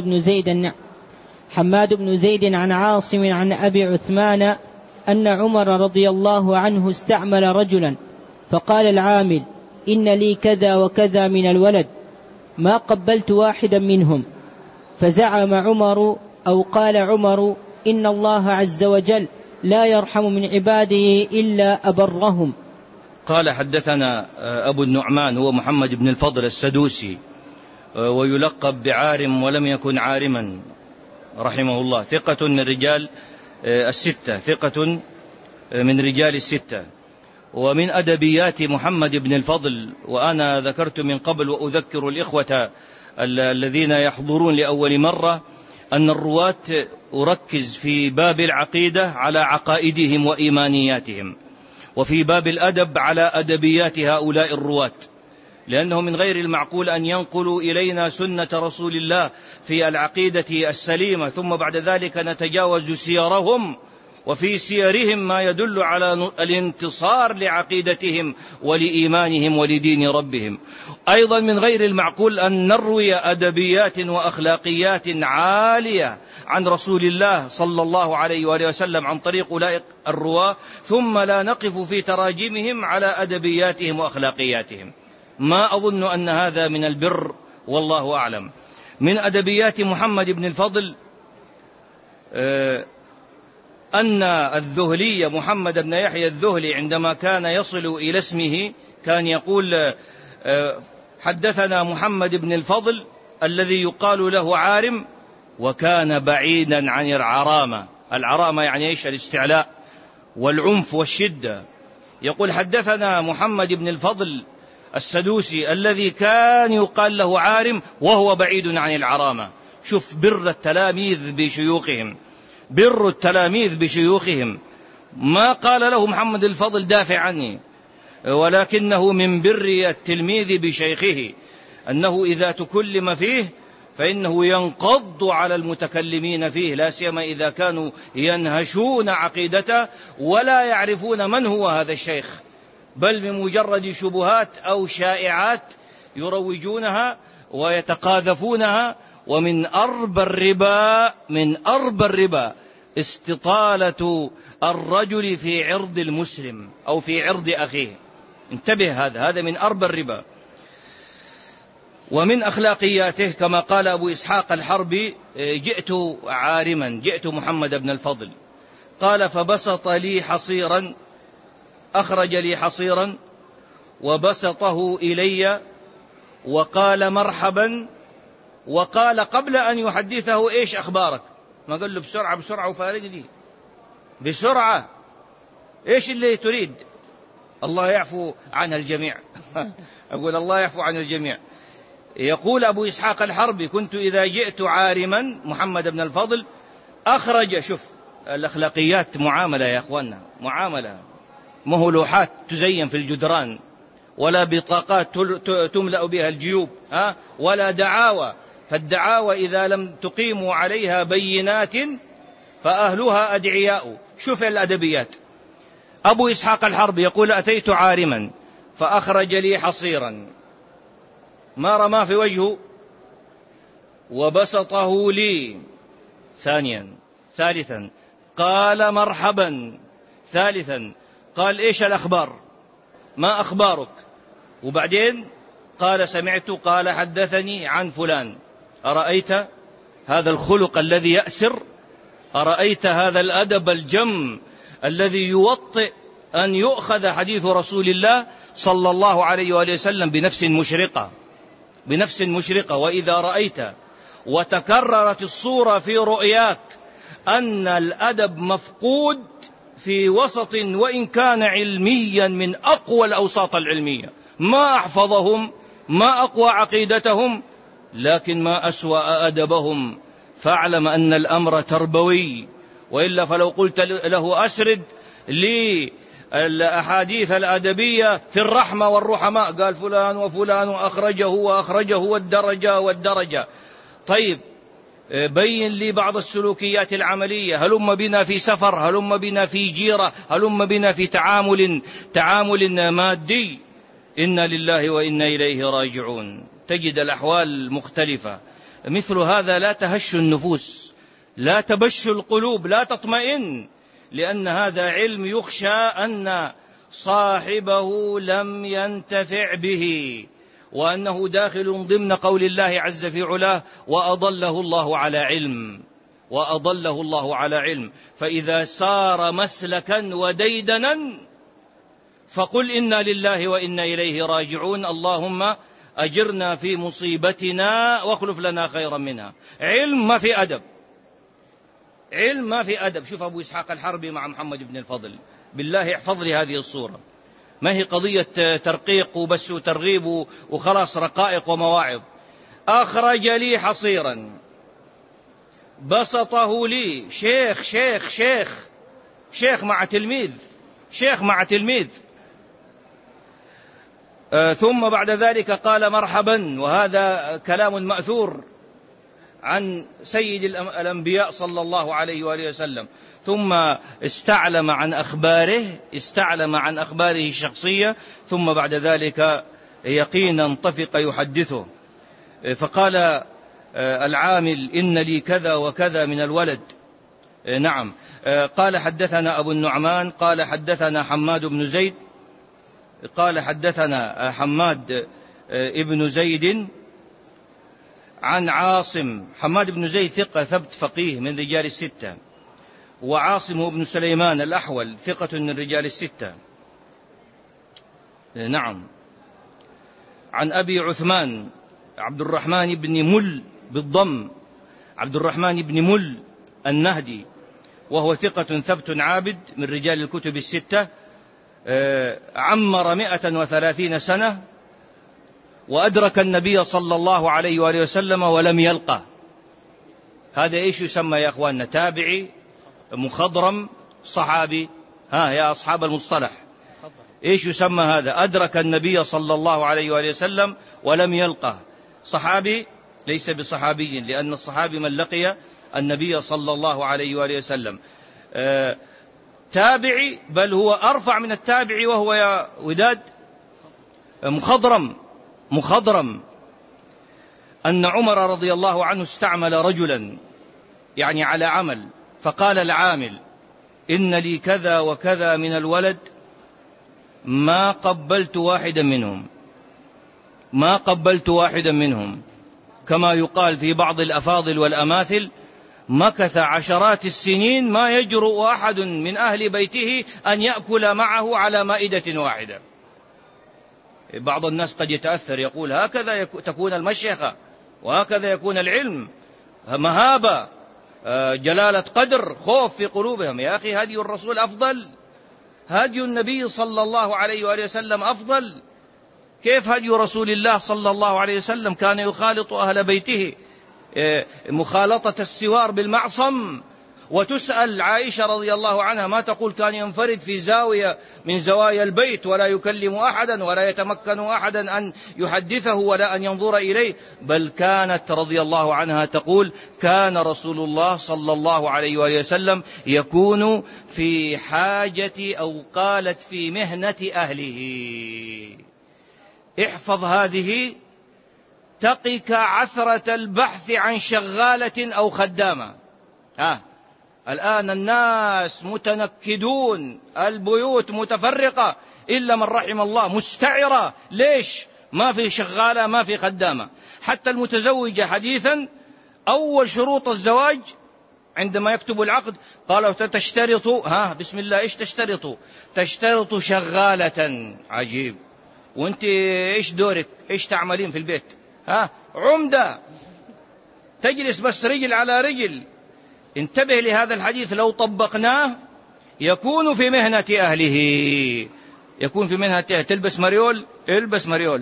حماد بن زيد عن عاصم عن أبي عثمان أن عمر رضي الله عنه استعمل رجلا، فقال العامل: إن لي كذا وكذا من الولد، ما قبلت واحدا منهم. فزعم عمر أو قال عمر: إن الله عز وجل لا يرحم من عباده إلا أبرهم. قال حدثنا أبو النعمان هو محمد بن الفضل السدوسي، ويلقب بعارم ولم يكن عارما رحمه الله، ثقة من رجال الستة، ثقة من رجال الستة. ومن أدبيات محمد بن الفضل، وأنا ذكرت من قبل وأذكر الإخوة الذين يحضرون لأول مرة، أن الرواة أركز في باب العقيدة على عقائدهم وإيمانياتهم، وفي باب الأدب على أدبيات هؤلاء الرواة، لأنه من غير المعقول أن ينقلوا إلينا سنة رسول الله في العقيدة السليمة ثم بعد ذلك نتجاوز سيرهم، وفي سيرهم ما يدل على الانتصار لعقيدتهم ولإيمانهم ولدين ربهم. أيضا من غير المعقول أن نروي أدبيات وأخلاقيات عالية عن رسول الله صلى الله عليه وآله وسلم عن طريق أولئك الرواة، ثم لا نقف في تراجمهم على أدبياتهم وأخلاقياتهم. ما أظن أن هذا من البر، والله أعلم. من أدبيات محمد بن الفضل أن الذهلي محمد بن يحيى الذهلي عندما كان يصل إلى اسمه كان يقول: حدثنا محمد بن الفضل الذي يقال له عارم، وكان بعيدا عن العرامة. العرامة يعني إيش؟ الاستعلاء والعنف والشدة. يقول: حدثنا محمد بن الفضل السدوسي الذي كان يقال له عارم وهو بعيد عن العرامة. شوف بر التلاميذ بشيوخهم، بر التلاميذ بشيوخهم. ما قال له محمد الفضل دافع عني، ولكنه من بر التلميذ بشيخه أنه إذا تكلم فيه فإنه ينقض على المتكلمين فيه، لا سيما إذا كانوا ينهشون عقيدته ولا يعرفون من هو هذا الشيخ. بل من مجرد شبهات أو شائعات يروجونها ويتقاذفونها. ومن أربى الربا استطالة الرجل في عرض المسلم أو في عرض أخيه. انتبه، هذا من أربى الربا. ومن أخلاقياته كما قال أبو إسحاق الحربي: جئت عارما، جئت محمد بن الفضل، قال فبسط لي حصيرا، أخرج لي حصيرا وبسطه إلي وقال مرحبا، وقال قبل أن يحدثه: إيش أخبارك؟ ما قال له بسرعة وفارقني بسرعة، إيش اللي تريد؟ الله يعفو عن الجميع. أقول الله يعفو عن الجميع. يقول أبو إسحاق الحربي: كنت إذا جئت عارما محمد بن الفضل أخرج، شوف الأخلاقيات، معاملة يا أخوانا، معاملة، ما هو لوحات تزين في الجدران، ولا بطاقات تملأ بها الجيوب، ولا دعاوى. فالدعاوى إذا لم تقيموا عليها بينات فأهلها أدعياء. شوف الأدبيات. أبو إسحاق الحربي يقول: أتيت عارما فأخرج لي حصيرا، ما رمى في وجهه، وبسطه لي. ثالثا قال مرحبا. ثالثا قال: إيش الأخبار؟ ما أخبارك؟ وبعدين قال: سمعت، قال حدثني عن فلان. أرأيت هذا الخلق الذي يأسر؟ أرأيت هذا الأدب الجم الذي يوطئ أن يؤخذ حديث رسول الله صلى الله عليه وآله وسلم بنفس مشرقة. وإذا رأيت وتكررت الصورة في رؤياك أن الأدب مفقود في وسط وإن كان علميا من أقوى الأوساط العلمية، ما أحفظهم، ما أقوى عقيدتهم، لكن ما أسوأ أدبهم، فاعلم أن الأمر تربوي. وإلا فلو قلت له: أسرد لي الأحاديث الأدبية في الرحمة والرحماء، قال فلان وفلان وأخرجه والدرجة. طيب بين لي بعض السلوكيات العملية، هلم بنا في سفر، هلم بنا في جيرة، هلم بنا في تعامل مادي. إنا لله وإنا إليه راجعون. تجد الأحوال مختلفة. مثل هذا لا تهش النفوس، لا تبش القلوب، لا تطمئن، لأن هذا علم يخشى أن صاحبه لم ينتفع به، وأنه داخل ضمن قول الله عز في علاه: وأضله الله على علم. فإذا سار مسلكا وديدنا فقل: إنا لله وإنا إليه راجعون، اللهم أجرنا في مصيبتنا واخلف لنا خيرا منها. علم ما في أدب. شوف أبو إسحاق الحربي مع محمد بن الفضل، بالله احفظ لي هذه الصورة، ما هي قضية ترقيق وبس وترغيب وخلاص، رقائق ومواعظ. أخرج لي حصيرا، بسطه لي. شيخ مع تلميذ. ثم بعد ذلك قال مرحبا، وهذا كلام مأثور عن سيد الأنبياء صلى الله عليه وآله وسلم. ثم استعلم عن أخباره الشخصية، ثم بعد ذلك يقينا طفق يحدثه. فقال العامل: إن لي كذا وكذا من الولد. نعم. قال: حدثنا أبو النعمان قال حدثنا حماد بن زيد قال حدثنا حماد ابن زيد عن عاصم. حماد بن زيد ثقة ثبت فقيه من رجال الستة، وعاصم بن سليمان الأحول ثقة من رجال الستة. نعم. عن أبي عثمان عبد الرحمن بن مل بالضم، عبد الرحمن بن مل النهدي، وهو ثقة ثبت عابد من رجال الكتب الستة. عمر 130 سنة، وأدرك النبي صلى الله عليه وآله وسلم ولم يلقه. هذا إيش يسمى يا أخواننا؟ تابعي، مخضرم، صحابي؟ يا أصحاب المصطلح إيش يسمى هذا؟ أدرك النبي صلى الله عليه وآله وسلم ولم يلقه. صحابي؟ ليس بصحابي، لأن الصحابي من لقي النبي صلى الله عليه وآله وسلم. تابعي، بل هو أرفع من التابعي، وهو يا وداد مخضرم، أن عمر رضي الله عنه استعمل رجلا يعني على عمل، فقال العامل: إن لي كذا وكذا من الولد، ما قبلت واحدا منهم، كما يقال في بعض الأفاضل والأماثل: مكث عشرات السنين ما يجرؤ أحد من أهل بيته أن يأكل معه على مائدة واحدة. بعض الناس قد يتأثر، يقول: هكذا تكون المشيخة، وهكذا يكون العلم، مهابة، جلالة قدر، خوف في قلوبهم. يا أخي، هدي الرسول أفضل، هدي النبي صلى الله عليه وآله وسلم أفضل. كيف هدي رسول الله صلى الله عليه وسلم؟ كان يخالط أهل بيته مخالطة السوار بالمعصم. وتسأل عائشة رضي الله عنها ما تقول: كان ينفرد في زاوية من زوايا البيت ولا يكلم أحدا ولا يتمكن أحدا أن يحدثه ولا أن ينظر إليه، بل كانت رضي الله عنها تقول: كان رسول الله صلى الله عليه وآله وسلم يكون في حاجة، أو قالت في مهنة أهله. احفظ هذه تقك عثرة البحث عن شغالة أو خدامة. الآن الناس متنكدون، البيوت متفرقة إلا من رحم الله، مستعرة. ليش؟ ما في شغالة، ما في خدامة. حتى المتزوجة حديثا أول شروط الزواج عندما يكتب العقد قالوا: تشترط بسم الله، إيش تشترط؟ تشترط شغالة. عجيب. وانت إيش دورك؟ إيش تعملين في البيت؟ عمدة تجلس بس رجل على رجل. انتبه لهذا الحديث، لو طبقناه يكون في مهنة أهله، يكون في مهنة أهله. تلبس مريول، البس مريول.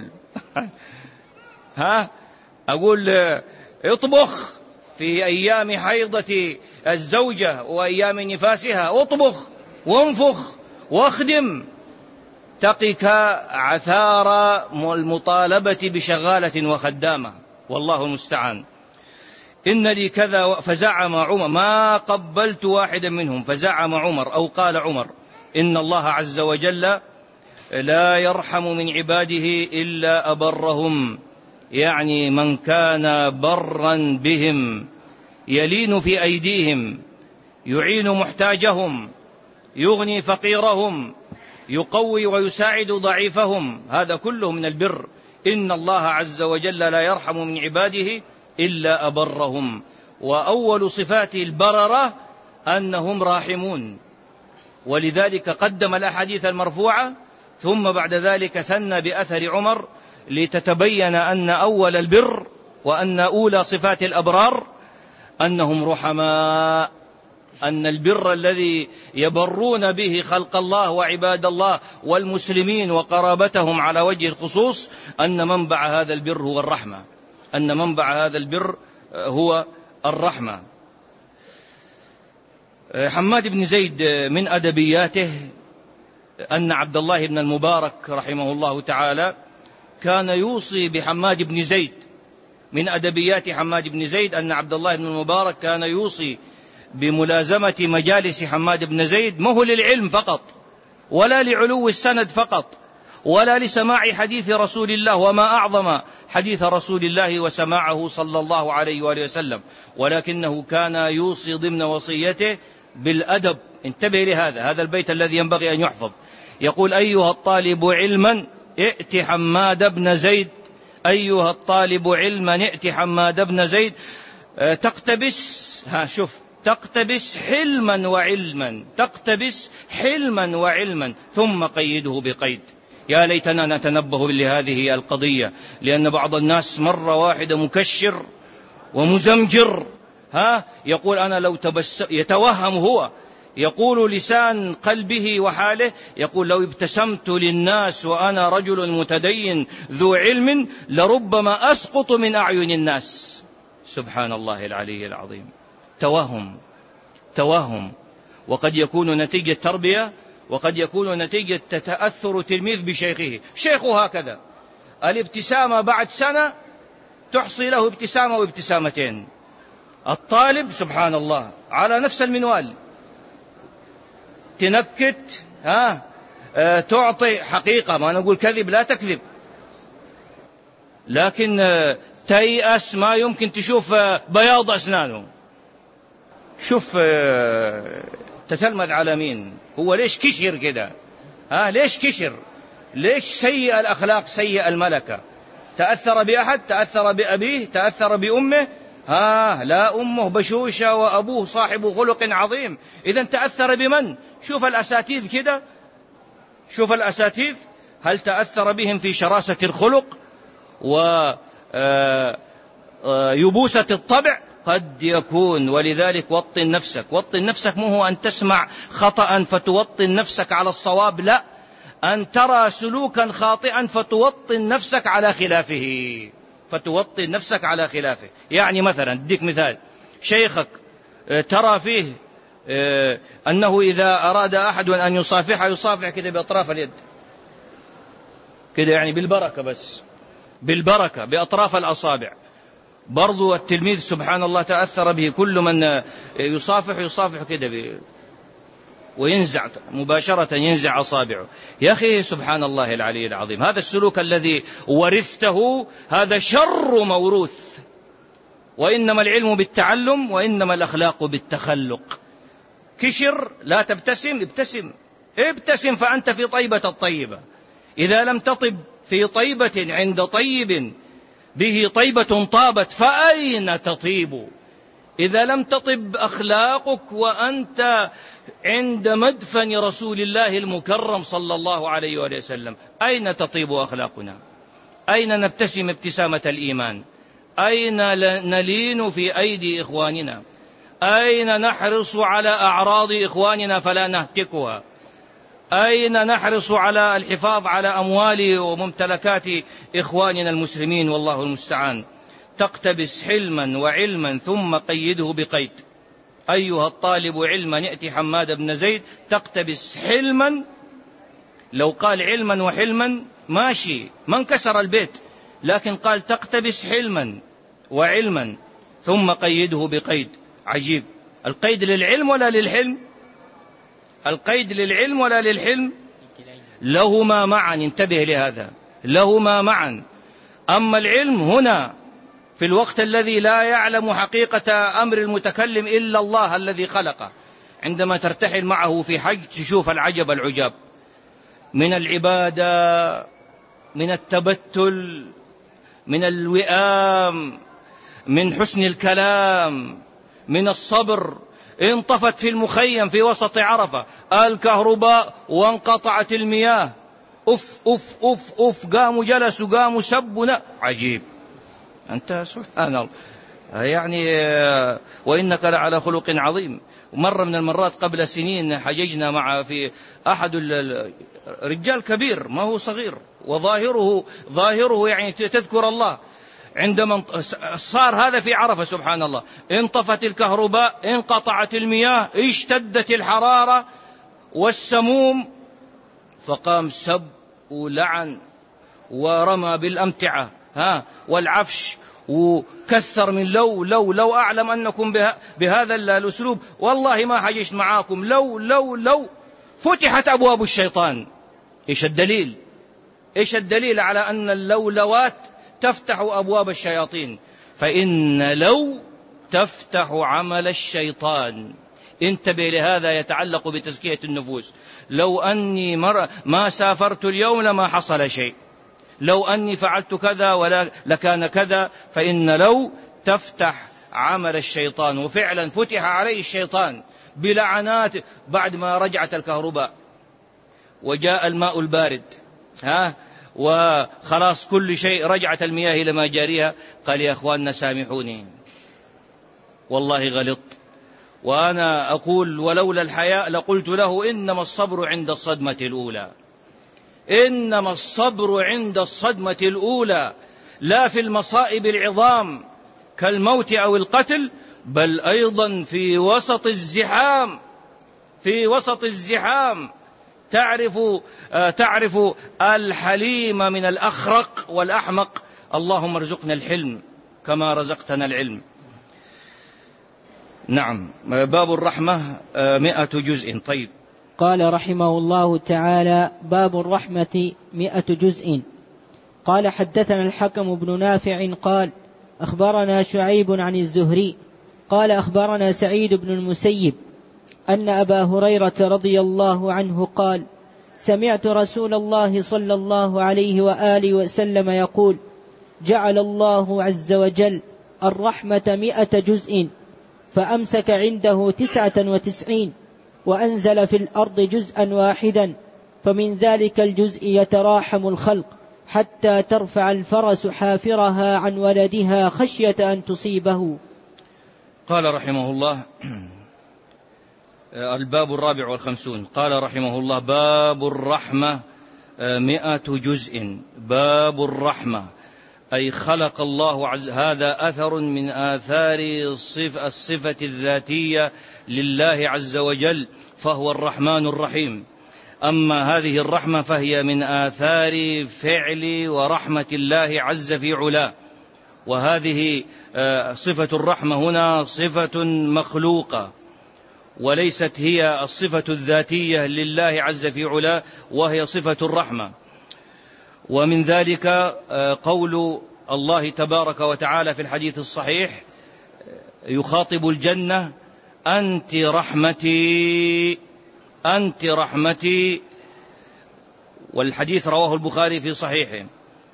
أقول اطبخ في أيام حيضة الزوجة وأيام نفاسها، اطبخ وانفخ واخدم، تقك عثار المطالبة بشغالة وخدامة، والله المستعان. إن لي كذا، فزعم عمر: ما قبلت واحدا منهم. فزعم عمر، أو قال عمر: إن الله عز وجل لا يرحم من عباده إلا أبرهم، يعني من كان برا بهم، يلين في أيديهم، يعين محتاجهم، يغني فقيرهم، يقوي ويساعد ضعيفهم، هذا كله من البر. إن الله عز وجل لا يرحم من عباده إلا أبرهم. وأول صفات البررة أنهم راحمون، ولذلك قدم الأحاديث المرفوعة، ثم بعد ذلك ثنى بأثر عمر لتتبين أن أول البر وأن أولى صفات الأبرار أنهم رحماء، أن البر الذي يبرون به خلق الله وعباد الله والمسلمين وقرابتهم على وجه الخصوص، أن منبع هذا البر هو الرحمة، أن منبع هذا البر هو الرحمة. حماد بن زيد من أدبياته أن عبد الله بن المبارك رحمه الله تعالى كان يوصي بحماد بن زيد. من أدبيات حماد بن زيد أن عبد الله بن المبارك كان يوصي بملازمة مجالس حماد بن زيد، ما هو للعلم فقط، ولا لعلو السند فقط، ولا لسماع حديث رسول الله، وما أعظم حديث رسول الله وسماعه صلى الله عليه وآله وسلم، ولكنه كان يوصي ضمن وصيته بالأدب. انتبه لهذا، هذا البيت الذي ينبغي أن يحفظ. يقول: أيها الطالب علما ائت حماد بن زيد، أيها الطالب علما ائت حماد بن زيد، تقتبس، شوف، تقتبس حلما وعلما، تقتبس حلما وعلما، ثم قيده بقيد. يا ليتنا نتنبه لهذه القضية، لأن بعض الناس مرة واحدة مكشر ومزمجر، يقول أنا لو يتوهم هو، يقول لسان قلبه وحاله، يقول: لو ابتسمت للناس وأنا رجل متدين ذو علم لربما أسقط من أعين الناس. سبحان الله العلي العظيم. توهم، وقد يكون نتيجة تربية، وقد يكون نتيجة تتأثر تلميذ بشيخه. شيخه هكذا، الابتسامة بعد سنة تحصي له ابتسامة وابتسامتين. الطالب سبحان الله على نفس المنوال، تنكت، تعطي حقيقة، ما نقول كذب، لا تكذب، لكن تيأس ما يمكن تشوف بياض أسنانه. شوف تتلمذ على مين؟ هو ليش كشر كده؟ ليش كشر؟ ليش سيء الأخلاق، سيء الملكة؟ تأثر بأحد؟ تأثر بأبيه؟ تأثر بأمه؟ لا، أمه بشوشة وأبوه صاحب خلق عظيم. إذن تأثر بمن؟ شوف الأساتذ كده، شوف الأساتذ هل تأثر بهم في شراسة الخلق ويبوسة الطبع؟ قد يكون. ولذلك وطن نفسك. وطن نفسك مو هو أن تسمع خطأ فتوطن نفسك على الصواب، لا، أن ترى سلوكا خاطئا فتوطن نفسك على خلافه، فتوطن نفسك على خلافه. يعني مثلا اديك مثال، شيخك ترى فيه أنه إذا أراد أحد أن يصافح كده بأطراف اليد كده، يعني بالبركة، بس بالبركة بأطراف الأصابع. برضو التلميذ سبحان الله تأثر به، كل من يصافح كده وينزع مباشرة، ينزع أصابعه. يا أخي سبحان الله العلي العظيم، هذا السلوك الذي ورثته هذا شر موروث. وإنما العلم بالتعلم، وإنما الأخلاق بالتخلق. كشر، لا تبتسم، ابتسم فأنت في طيبة الطيبة. إذا لم تطب في طيبة عند طيب به طيبة طابت فأين تطيب؟ إذا لم تطب أخلاقك وأنت عند مدفن رسول الله المكرم صلى الله عليه وآله وسلم، أين تطيب أخلاقنا؟ أين نبتسم ابتسامة الإيمان؟ أين نلين في أيدي إخواننا؟ أين نحرص على أعراض إخواننا فلا نهتكها؟ أين نحرص على الحفاظ على أموال وممتلكات إخواننا المسلمين؟ والله المستعان. تقتبس حلما وعلما ثم قيده بقيد. أيها الطالب علما يأتي حماد بن زيد، تقتبس حلما. لو قال علما وحلما ماشي، ما انكسر البيت، لكن قال تقتبس حلما وعلما ثم قيده بقيد. عجيب. القيد للعلم ولا للحلم؟ القيد للعلم ولا للحلم؟ لهما معا، انتبه لهذا، لهما معا. أما العلم هنا في الوقت الذي لا يعلم حقيقة أمر المتكلم إلا الله الذي خلقه، عندما ترتحل معه في حج تشوف العجب العجاب من العبادة، من التبتل، من الوئام، من حسن الكلام، من الصبر. انطفت في المخيم في وسط عرفة الكهرباء وانقطعت المياه، أف أف أف أف، قاموا جلسوا، قاموا سبنا. عجيب. أنت سبحان الله يعني، وإنك لعلى خلق عظيم. مرة من المرات قبل سنين حججنا مع في أحد الرجال كبير، ما هو صغير، وظاهره يعني تذكر الله. عندما صار هذا في عرفة سبحان الله، انطفت الكهرباء، انقطعت المياه، اشتدت الحرارة والسموم، فقام سب ولعن ورمى بالأمتعة والعفش، وكثر من لو أعلم أنكم بهذا الأسلوب والله ما حججت معاكم. لو فتحت أبواب الشيطان. إيش الدليل؟ إيش الدليل على أن اللولوات تفتح أبواب الشياطين؟ فإن لو تفتح عمل الشيطان. انتبه لهذا، يتعلق بتزكية النفوس. لو أني ما سافرت اليوم لما حصل شيء، لو أني فعلت كذا ولا لكان كذا. فإن لو تفتح عمل الشيطان، وفعلا فتح عليه الشيطان بلعنات بعد ما رجعت الكهرباء وجاء الماء البارد وخلاص كل شيء، رجعت المياه إلى ما جاريها. قال يا أخواننا سامحوني والله غلط. وأنا أقول ولولا الحياء لقلت له إنما الصبر عند الصدمة الأولى. إنما الصبر عند الصدمة الأولى، لا في المصائب العظام كالموت أو القتل، بل أيضا في وسط الزحام. في وسط الزحام تعرف الحليم من الأخرق والأحمق. اللهم ارزقنا الحلم كما رزقتنا العلم. نعم. باب الرحمة 100 جزء. طيب، قال رحمه الله تعالى: باب الرحمة 100 جزء. قال: حدثنا الحكم بن نافع قال: أخبرنا شعيب عن الزهري قال: أخبرنا سعيد بن المسيب أن أبا هريرة رضي الله عنه قال: سمعت رسول الله صلى الله عليه وآله وسلم يقول: جعل الله عز وجل الرحمة 100 جزء، فأمسك عنده 99 وأنزل في الأرض جزءا واحدا، فمن ذلك الجزء يتراحم الخلق حتى ترفع الفرس حافرها عن ولدها خشية أن تصيبه. قال رحمه الله: الباب 54. قال رحمه الله: باب الرحمة 100 جزء. باب الرحمة أي خلق الله هذا أثر من آثار الصفة الذاتية لله عز وجل، فهو الرحمن الرحيم. أما هذه الرحمة فهي من آثار فعل ورحمة الله عز في علاه، وهذه صفة الرحمة هنا صفة مخلوقة، وليست هي الصفة الذاتية لله عز في علاه، وهي صفة الرحمة. ومن ذلك قول الله تبارك وتعالى في الحديث الصحيح يخاطب الجنة: أنت رحمتي أنت رحمتي. والحديث رواه البخاري في صحيحه.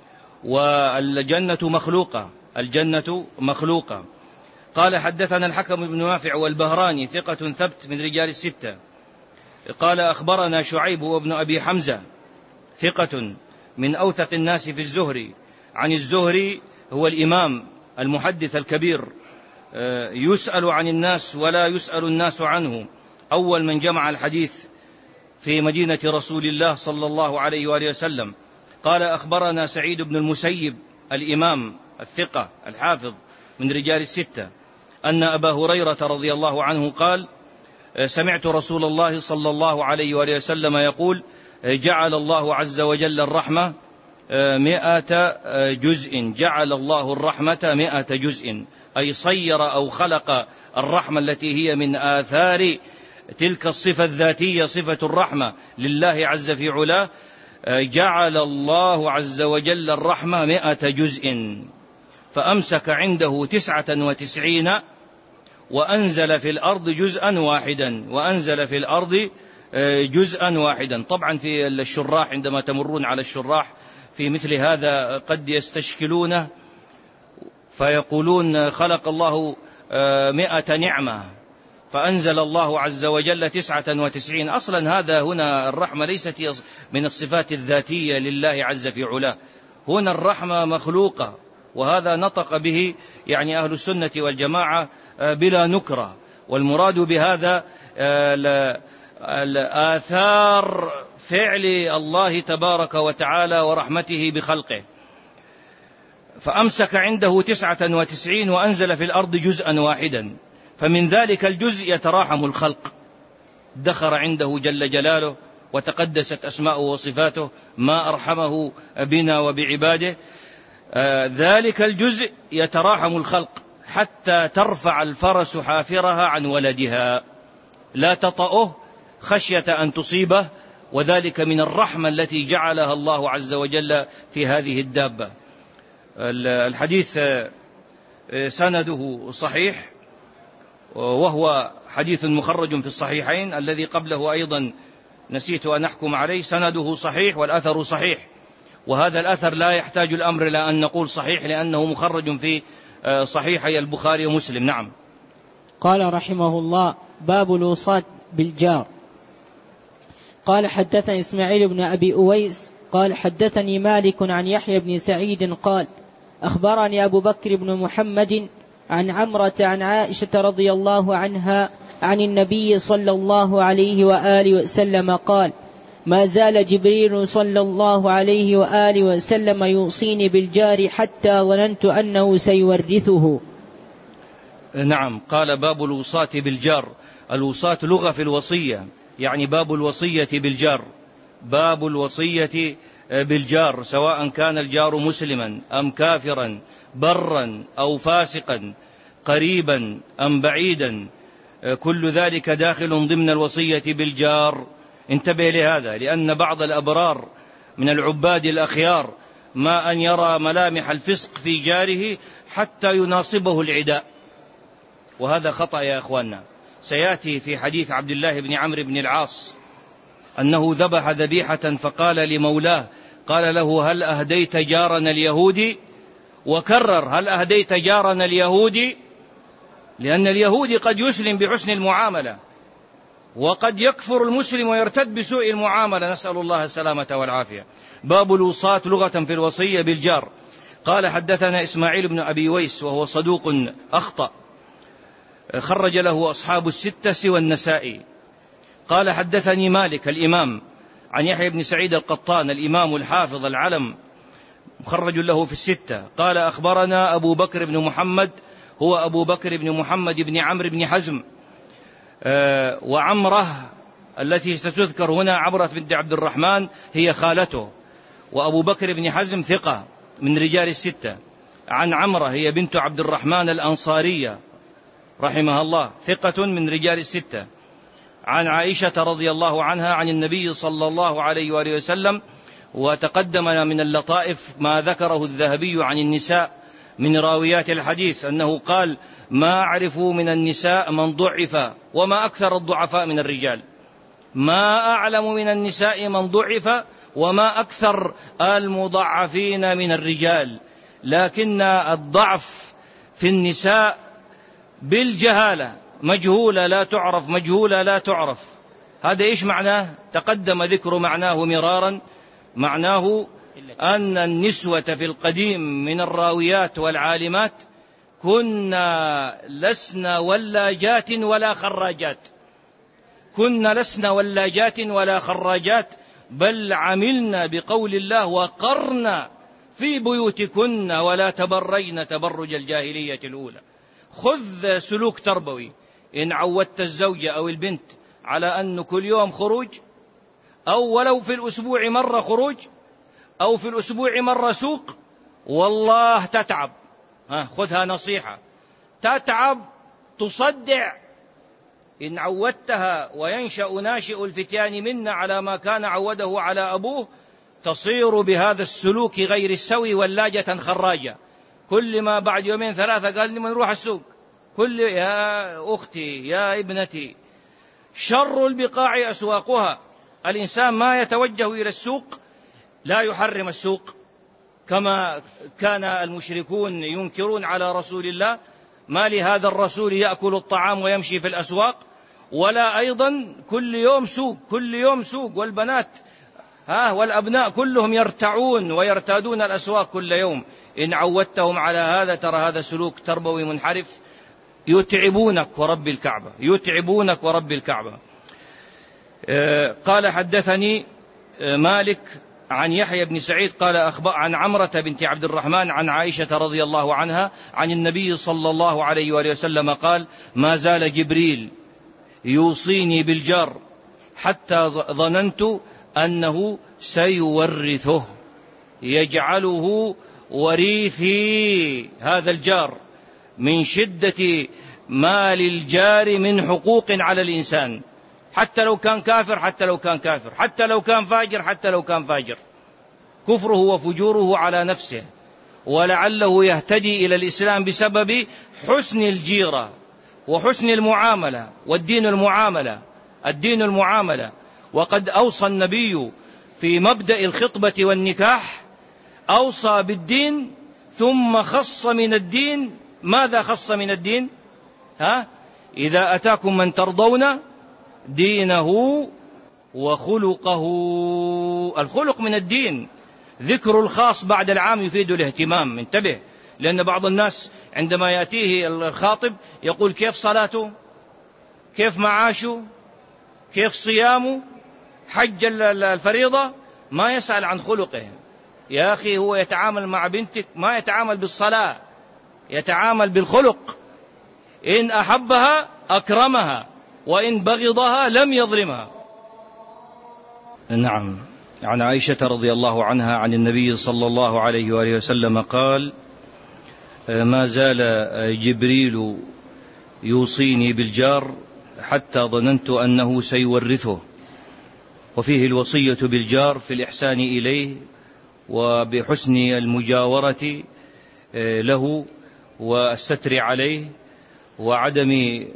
والجنة مخلوقة، الجنة مخلوقة. قال: حدثنا الحكم بن نافع والبهراني ثقة ثبت من رجال الستة. قال: أخبرنا شعيب وابن أبي حمزة ثقة من أوثق الناس في الزهري عن الزهري، هو الإمام المحدث الكبير، يسأل عن الناس ولا يسأل الناس عنه، أول من جمع الحديث في مدينة رسول الله صلى الله عليه وآله وسلم. قال: أخبرنا سعيد بن المسيب الإمام الثقة الحافظ من رجال الستة أن أبا هريرة رضي الله عنه قال: سمعت رسول الله صلى الله عليه وآله وسلم يقول: جعل الله عز وجل الرحمة 100 جزء. جعل الله الرحمة 100 جزء، أي صير أو خلق الرحمة التي هي من آثار تلك الصفة الذاتية، صفة الرحمة لله عز في علاه. جعل الله عز وجل الرحمة 100 جزء، فأمسك عنده 99 وأنزل في الأرض جزءا واحدا. وأنزل في الأرض جزءا واحدا. طبعا في الشراح عندما تمرون على الشراح في مثل هذا قد يستشكلونه فيقولون: خلق الله 100 نعمة فأنزل الله عز وجل 99. أصلا هذا هنا الرحمة ليست من الصفات الذاتية لله عز في علاه، هنا الرحمة مخلوقة، وهذا نطق به يعني أهل السنة والجماعة بلا نكرة. والمراد بهذا الآثار فعل الله تبارك وتعالى ورحمته بخلقه. فأمسك عنده 99 وأنزل في الأرض جزءا واحدا، فمن ذلك الجزء يتراحم الخلق. دخر عنده جل جلاله وتقدست أسماؤه وصفاته ما أرحمه بنا وبعباده. ذلك الجزء يتراحم الخلق حتى ترفع الفرس حافرها عن ولدها، لا تطأه خشية أن تصيبه، وذلك من الرحمة التي جعلها الله عز وجل في هذه الدابة. الحديث سنده صحيح، وهو حديث مخرج في الصحيحين. الذي قبله أيضا نسيت أن أحكم عليه، سنده صحيح والأثر صحيح، وهذا الأثر لا يحتاج الأمر إلى أن نقول صحيح لأنه مخرج في صحيحي البخاري ومسلم. نعم. قال رحمه الله: باب الوصاة بالجار. قال: حدثني إسماعيل بن أبي أويس قال: حدثني مالك عن يحيى بن سعيد قال: أخبرني أبو بكر بن محمد عن عمرة عن عائشة رضي الله عنها عن النبي صلى الله عليه وآله وسلم قال: ما زال جبريل صلى الله عليه وآله وسلم يوصيني بالجار حتى ظننت أنه سيورثه. نعم. قال: باب الوصاة بالجار. الوصاة لغة في الوصية، يعني باب الوصية بالجار. باب الوصية بالجار، سواء كان الجار مسلما أم كافرا، برا أو فاسقا، قريبا أم بعيدا، كل ذلك داخل ضمن الوصية بالجار. انتبه لهذا، لأن بعض الأبرار من العباد الأخيار ما أن يرى ملامح الفسق في جاره حتى يناصبه العداء، وهذا خطأ يا أخواننا. سيأتي في حديث عبد الله بن عمرو بن العاص أنه ذبح ذبيحة فقال لمولاه، قال له: هل أهديت جارنا اليهودي؟ وكرر: هل أهديت جارنا اليهودي؟ لأن اليهودي قد يسلم بحسن المعاملة، وقد يكفر المسلم ويرتد بسوء المعاملة، نسأل الله السلامة والعافية. باب الوصاة لغة في الوصية بالجار. قال: حدثنا إسماعيل بن أبي ويس وهو صدوق أخطأ، خرج له أصحاب الستة سوى النسائي. قال: حدثني مالك الإمام عن يحيى بن سعيد القطان الإمام الحافظ العلم، مخرج له في الستة. قال: أخبرنا أبو بكر بن محمد، هو أبو بكر بن محمد بن عمرو بن حزم، وعمره التي ستذكر هنا عبرة بنت عبد الرحمن هي خالته، وأبو بكر بن حزم ثقة من رجال الستة. عن عمره هي بنت عبد الرحمن الأنصارية رحمها الله، ثقة من رجال الستة. عن عائشة رضي الله عنها عن النبي صلى الله عليه وآله وسلم. وتقدمنا من اللطائف ما ذكره الذهبي عن النساء من راويات الحديث أنه قال: ما أعرف من النساء من ضعف، وما أكثر الضعفاء من الرجال. ما أعلم من النساء من ضعف وما أكثر المضعفين من الرجال. لكن الضعف في النساء بالجهالة، مجهولة لا تعرف، مجهولة لا تعرف. هذا إيش معناه؟ تقدم ذكر معناه مرارا. معناه أن النسوة في القديم من الراويات والعالمات كنا لسن ولاجات ولا خراجات، كنا لسن ولاجات ولا خراجات، بل عملنا بقول الله: وقرنا في بيوتكن ولا تبرجن تبرج الجاهلية الأولى. خذ سلوك تربوي. إن عودت الزوجة أو البنت على أن كل يوم خروج، أو ولو في الأسبوع مرة خروج، أو في الأسبوع مرة سوق، والله تتعب. خذها نصيحة، تتعب، تصدع. إن عودتها وينشأ ناشئ الفتيان منا على ما كان عوده على أبوه، تصير بهذا السلوك غير السوي ولاجة خراجة. كل ما بعد يومين ثلاثة قال لي: من نروح السوق، يا أختي يا ابنتي، شر البقاع أسواقها. الإنسان ما يتوجه إلى السوق لا يحرم السوق، كما كان المشركون ينكرون على رسول الله: ما لهذا الرسول يأكل الطعام ويمشي في الأسواق. ولا أيضا كل يوم سوق، كل يوم سوق، والبنات والأبناء كلهم يرتعون ويرتادون الأسواق كل يوم. إن عودتهم على هذا ترى هذا سلوك تربوي منحرف، يتعبونك ورب الكعبة، يتعبونك ورب الكعبة. قال: حدثني مالك عن يحيى بن سعيد قال: أخبر عن عمرة بنت عبد الرحمن عن عائشة رضي الله عنها عن النبي صلى الله عليه وآله وسلم قال: ما زال جبريل يوصيني بالجار حتى ظننت أنه سيورثه، يجعله وريثي هذا الجار، من شدة ما للجار من حقوق على الإنسان، حتى لو كان كافر، حتى لو كان كافر، حتى لو كان فاجر، حتى لو كان فاجر، كفره وفجوره على نفسه، ولعله يهتدي إلى الإسلام بسبب حسن الجيرة وحسن المعاملة. والدين المعاملة، الدين المعاملة. وقد أوصى النبي في مبدأ الخطبة والنكاح، أوصى بالدين ثم خص من الدين. ماذا خص من الدين؟ إذا أتاكم من ترضون دينه وخلقه. الخلق من الدين. ذكر الخاص بعد العام يفيد الاهتمام. انتبه، لأن بعض الناس عندما يأتيه الخاطب يقول: كيف صلاته، كيف معاشه، كيف صيامه، حج الفريضة، ما يسأل عن خلقه. يا أخي، هو يتعامل مع بنتك ما يتعامل بالصلاة، يتعامل بالخلق. إن أحبها أكرمها، وإن بغضها لم يظلمها. نعم. عن عائشة رضي الله عنها عن النبي صلى الله عليه وآله وسلم قال: ما زال جبريل يوصيني بالجار حتى ظننت أنه سيورثه، وفيه الوصية بالجار في الإحسان إليه وبحسن المجاورة له والستر عليه وعدم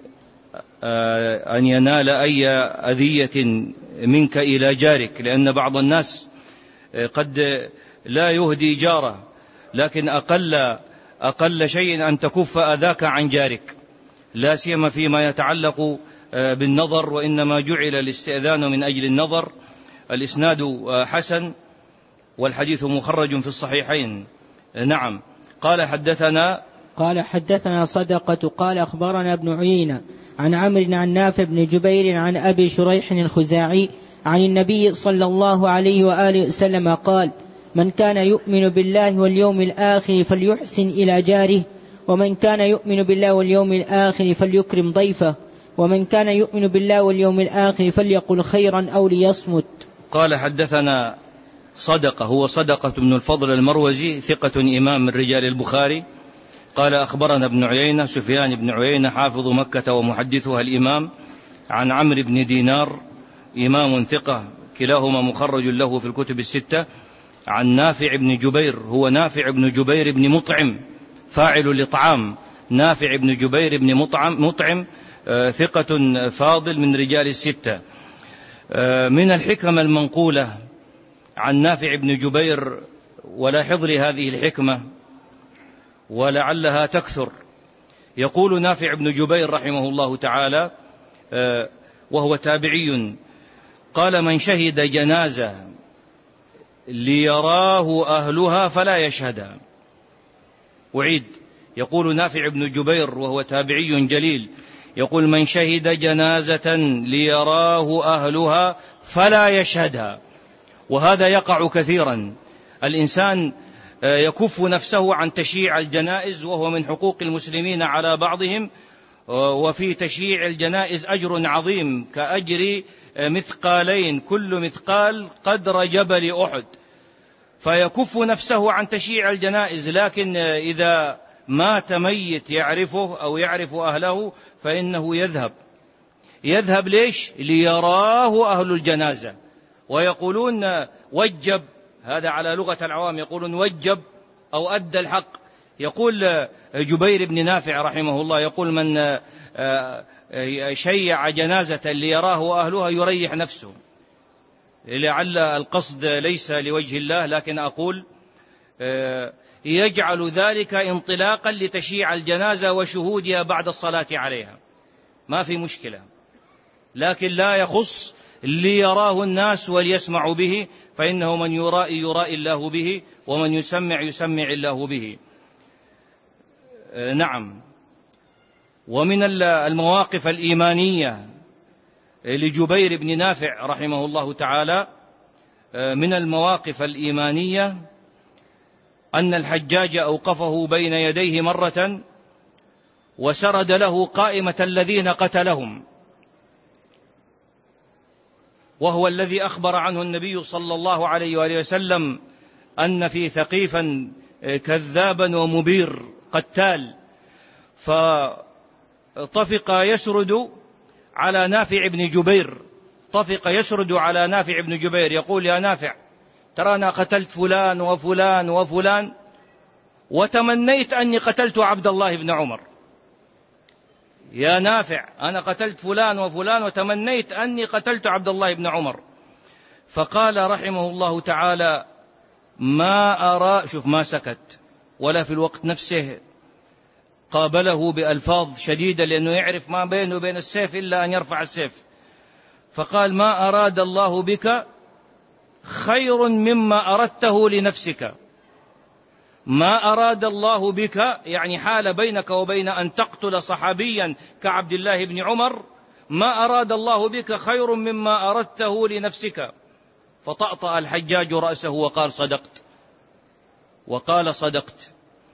أن ينال أي أذية منك إلى جارك، لأن بعض الناس قد لا يهدي جاره، لكن أقل شيء أن تكف أذاك عن جارك، لا سيما فيما يتعلق بالنظر، وإنما جعل الاستئذان من أجل النظر. الإسناد حسن والحديث مخرج في الصحيحين. نعم. قال حدثنا صدقة قال أخبرنا ابن عيينة عن عمرو عن نافع بن جبير عن أبي شريح الخزاعي عن النبي صلى الله عليه وآله وسلم قال: من كان يؤمن بالله واليوم الآخر فليحسن إلى جاره، ومن كان يؤمن بالله واليوم الآخر فليكرم ضيفه، ومن كان يؤمن بالله واليوم الآخر فليقل خيرا أو ليصمت. قال حدثنا صدقة، هو صدقة بن الفضل المروزي، ثقة إمام من رجال البخاري. قال أخبرنا ابن عيينة، سفيان بن عيينة حافظ مكة ومحدثها الإمام، عن عمرو بن دينار إمام ثقة، كلاهما مخرج له في الكتب الستة، عن نافع بن جبير، هو نافع بن جبير بن مطعم فاعل لطعام، نافع بن جبير بن مطعم ثقة فاضل من رجال الستة. من الحكم المنقولة عن نافع بن جبير، ولاحظ لي هذه الحكمة ولعلها تكثر. يقول نافع بن جبير رحمه الله تعالى وهو تابعي، قال: من شهد جنازة ليراه أهلها فلا يشهدها. أعيد، يقول نافع بن جبير وهو تابعي جليل، يقول: من شهد جنازة ليراه أهلها فلا يشهدها. وهذا يقع كثيرا، الإنسان يكف نفسه عن تشييع الجنائز، وهو من حقوق المسلمين على بعضهم، وفي تشييع الجنائز أجر عظيم كأجر مثقالين، كل مثقال قدر جبل أحد، فيكف نفسه عن تشييع الجنائز. لكن إذا مات ميت يعرفه أو يعرف أهله فإنه يذهب ليش؟ ليراه أهل الجنازة، ويقولون وجب، هذا على لغة العوام، يقولون وجب أو أدى الحق. يقول جبير بن نافع رحمه الله، يقول: من شيع جنازة ليراه أهلها يريح نفسه، لعل القصد ليس لوجه الله، لكن أقول يجعل ذلك انطلاقا لتشييع الجنازة وشهودها بعد الصلاة عليها، ما في مشكلة، لكن لا يخص ليراه الناس وليسمعوا به، فإنه من يرائي الله به، ومن يسمع الله به. نعم. ومن المواقف الإيمانية لجبير بن نافع رحمه الله تعالى، من المواقف الإيمانية أن الحجاج أوقفه بين يديه مرة وسرد له قائمة الذين قتلهم، وهو الذي أخبر عنه النبي صلى الله عليه وآله وسلم أن في ثقيفا كذابا ومبير قتال، فطفق يسرد على نافع بن جبير، يقول: يا نافع، ترى أنا قتلت فلان وفلان وفلان، وتمنيت أني قتلت عبد الله بن عمر. يا نافع، أنا قتلت فلان وفلان وتمنيت أني قتلت عبد الله بن عمر. فقال رحمه الله تعالى: ما أرى، شوف، ما سكت ولا في الوقت نفسه قابله بألفاظ شديدة، لأنه يعرف ما بينه وبين السيف إلا أن يرفع السيف. فقال: ما أراد الله بك خير مما أردته لنفسك. ما أراد الله بك يعني حال بينك وبين أن تقتل صحابيا كعبد الله بن عمر، ما أراد الله بك خير مما أردته لنفسك. فطأطأ الحجاج رأسه وقال: صدقت.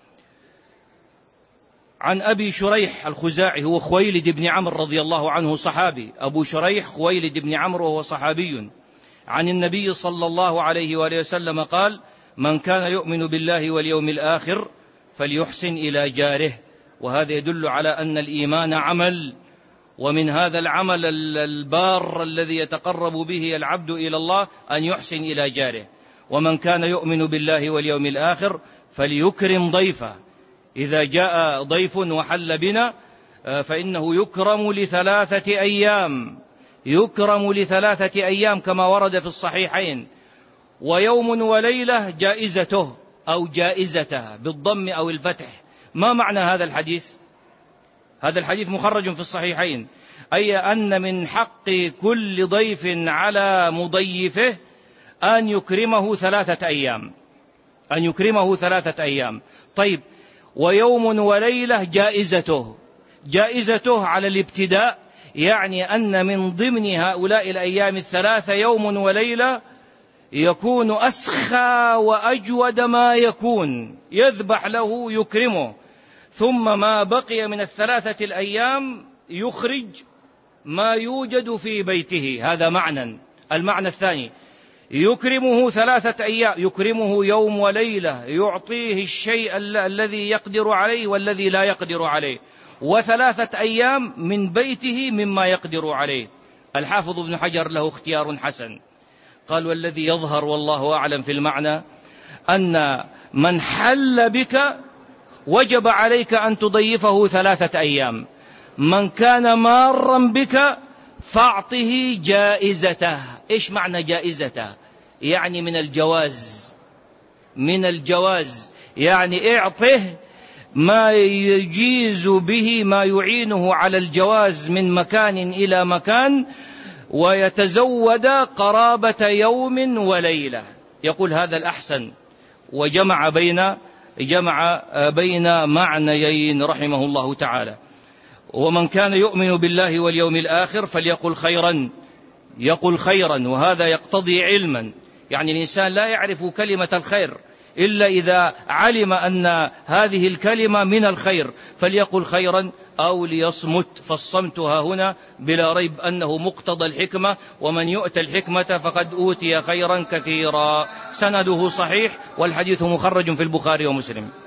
عن أبي شريح الخزاعي، هو خويلد بن عمرو رضي الله عنه، صحابي، أبو شريح خويلد بن عمرو وهو صحابي، عن النبي صلى الله عليه وآله وسلم قال: من كان يؤمن بالله واليوم الآخر فليحسن إلى جاره. وهذا يدل على أن الإيمان عمل، ومن هذا العمل البار الذي يتقرب به العبد إلى الله أن يحسن إلى جاره. ومن كان يؤمن بالله واليوم الآخر فليكرم ضيفه. إذا جاء ضيف وحل بنا فإنه يكرم ل3 أيام، يكرم ل3 أيام كما ورد في الصحيحين. ويوم وليلة جائزته أو جائزته بالضم أو الفتح. ما معنى هذا الحديث؟ هذا الحديث مخرج في الصحيحين، أي أن من حق كل ضيف على مضيفه أن يكرمه 3 أيام، أن يكرمه 3 أيام. طيب، ويوم وليلة جائزته، جائزته على الابتداء، يعني أن من ضمن هؤلاء الأيام 3 يوم وليلة يكون أسخى وأجود ما يكون، يذبح له يكرمه، ثم ما بقي من 3 الأيام يخرج ما يوجد في بيته. هذا معنى. المعنى الثاني، يكرمه 3 أيام، يكرمه يوم وليلة، يعطيه الشيء الذي يقدر عليه والذي لا يقدر عليه، و3 أيام من بيته مما يقدر عليه. الحافظ ابن حجر له اختيار حسن، قال: والذي يظهر والله أعلم في المعنى أن من حل بك وجب عليك أن تضيفه 3 أيام، من كان مارا بك فاعطه جائزته. إيش معنى جائزته؟ يعني من الجواز، من الجواز، يعني اعطه ما يجيز به، ما يعينه على الجواز من مكان إلى مكان، ويتزود قرابة يوم وليلة. يقول هذا الأحسن، وجمع بين معنيين رحمه الله تعالى. ومن كان يؤمن بالله واليوم الآخر فليقل خيرا، يقول خيرا، وهذا يقتضي علما. يعني الإنسان لا يعرف كلمة الخير إلا إذا علم أن هذه الكلمة من الخير، فليقل خيرا أو ليصمت. فالصمت هنا بلا ريب أنه مقتضى الحكمة، ومن يؤتى الحكمة فقد أوتي خيرا كثيرا. سنده صحيح، والحديث مخرج في البخاري ومسلم.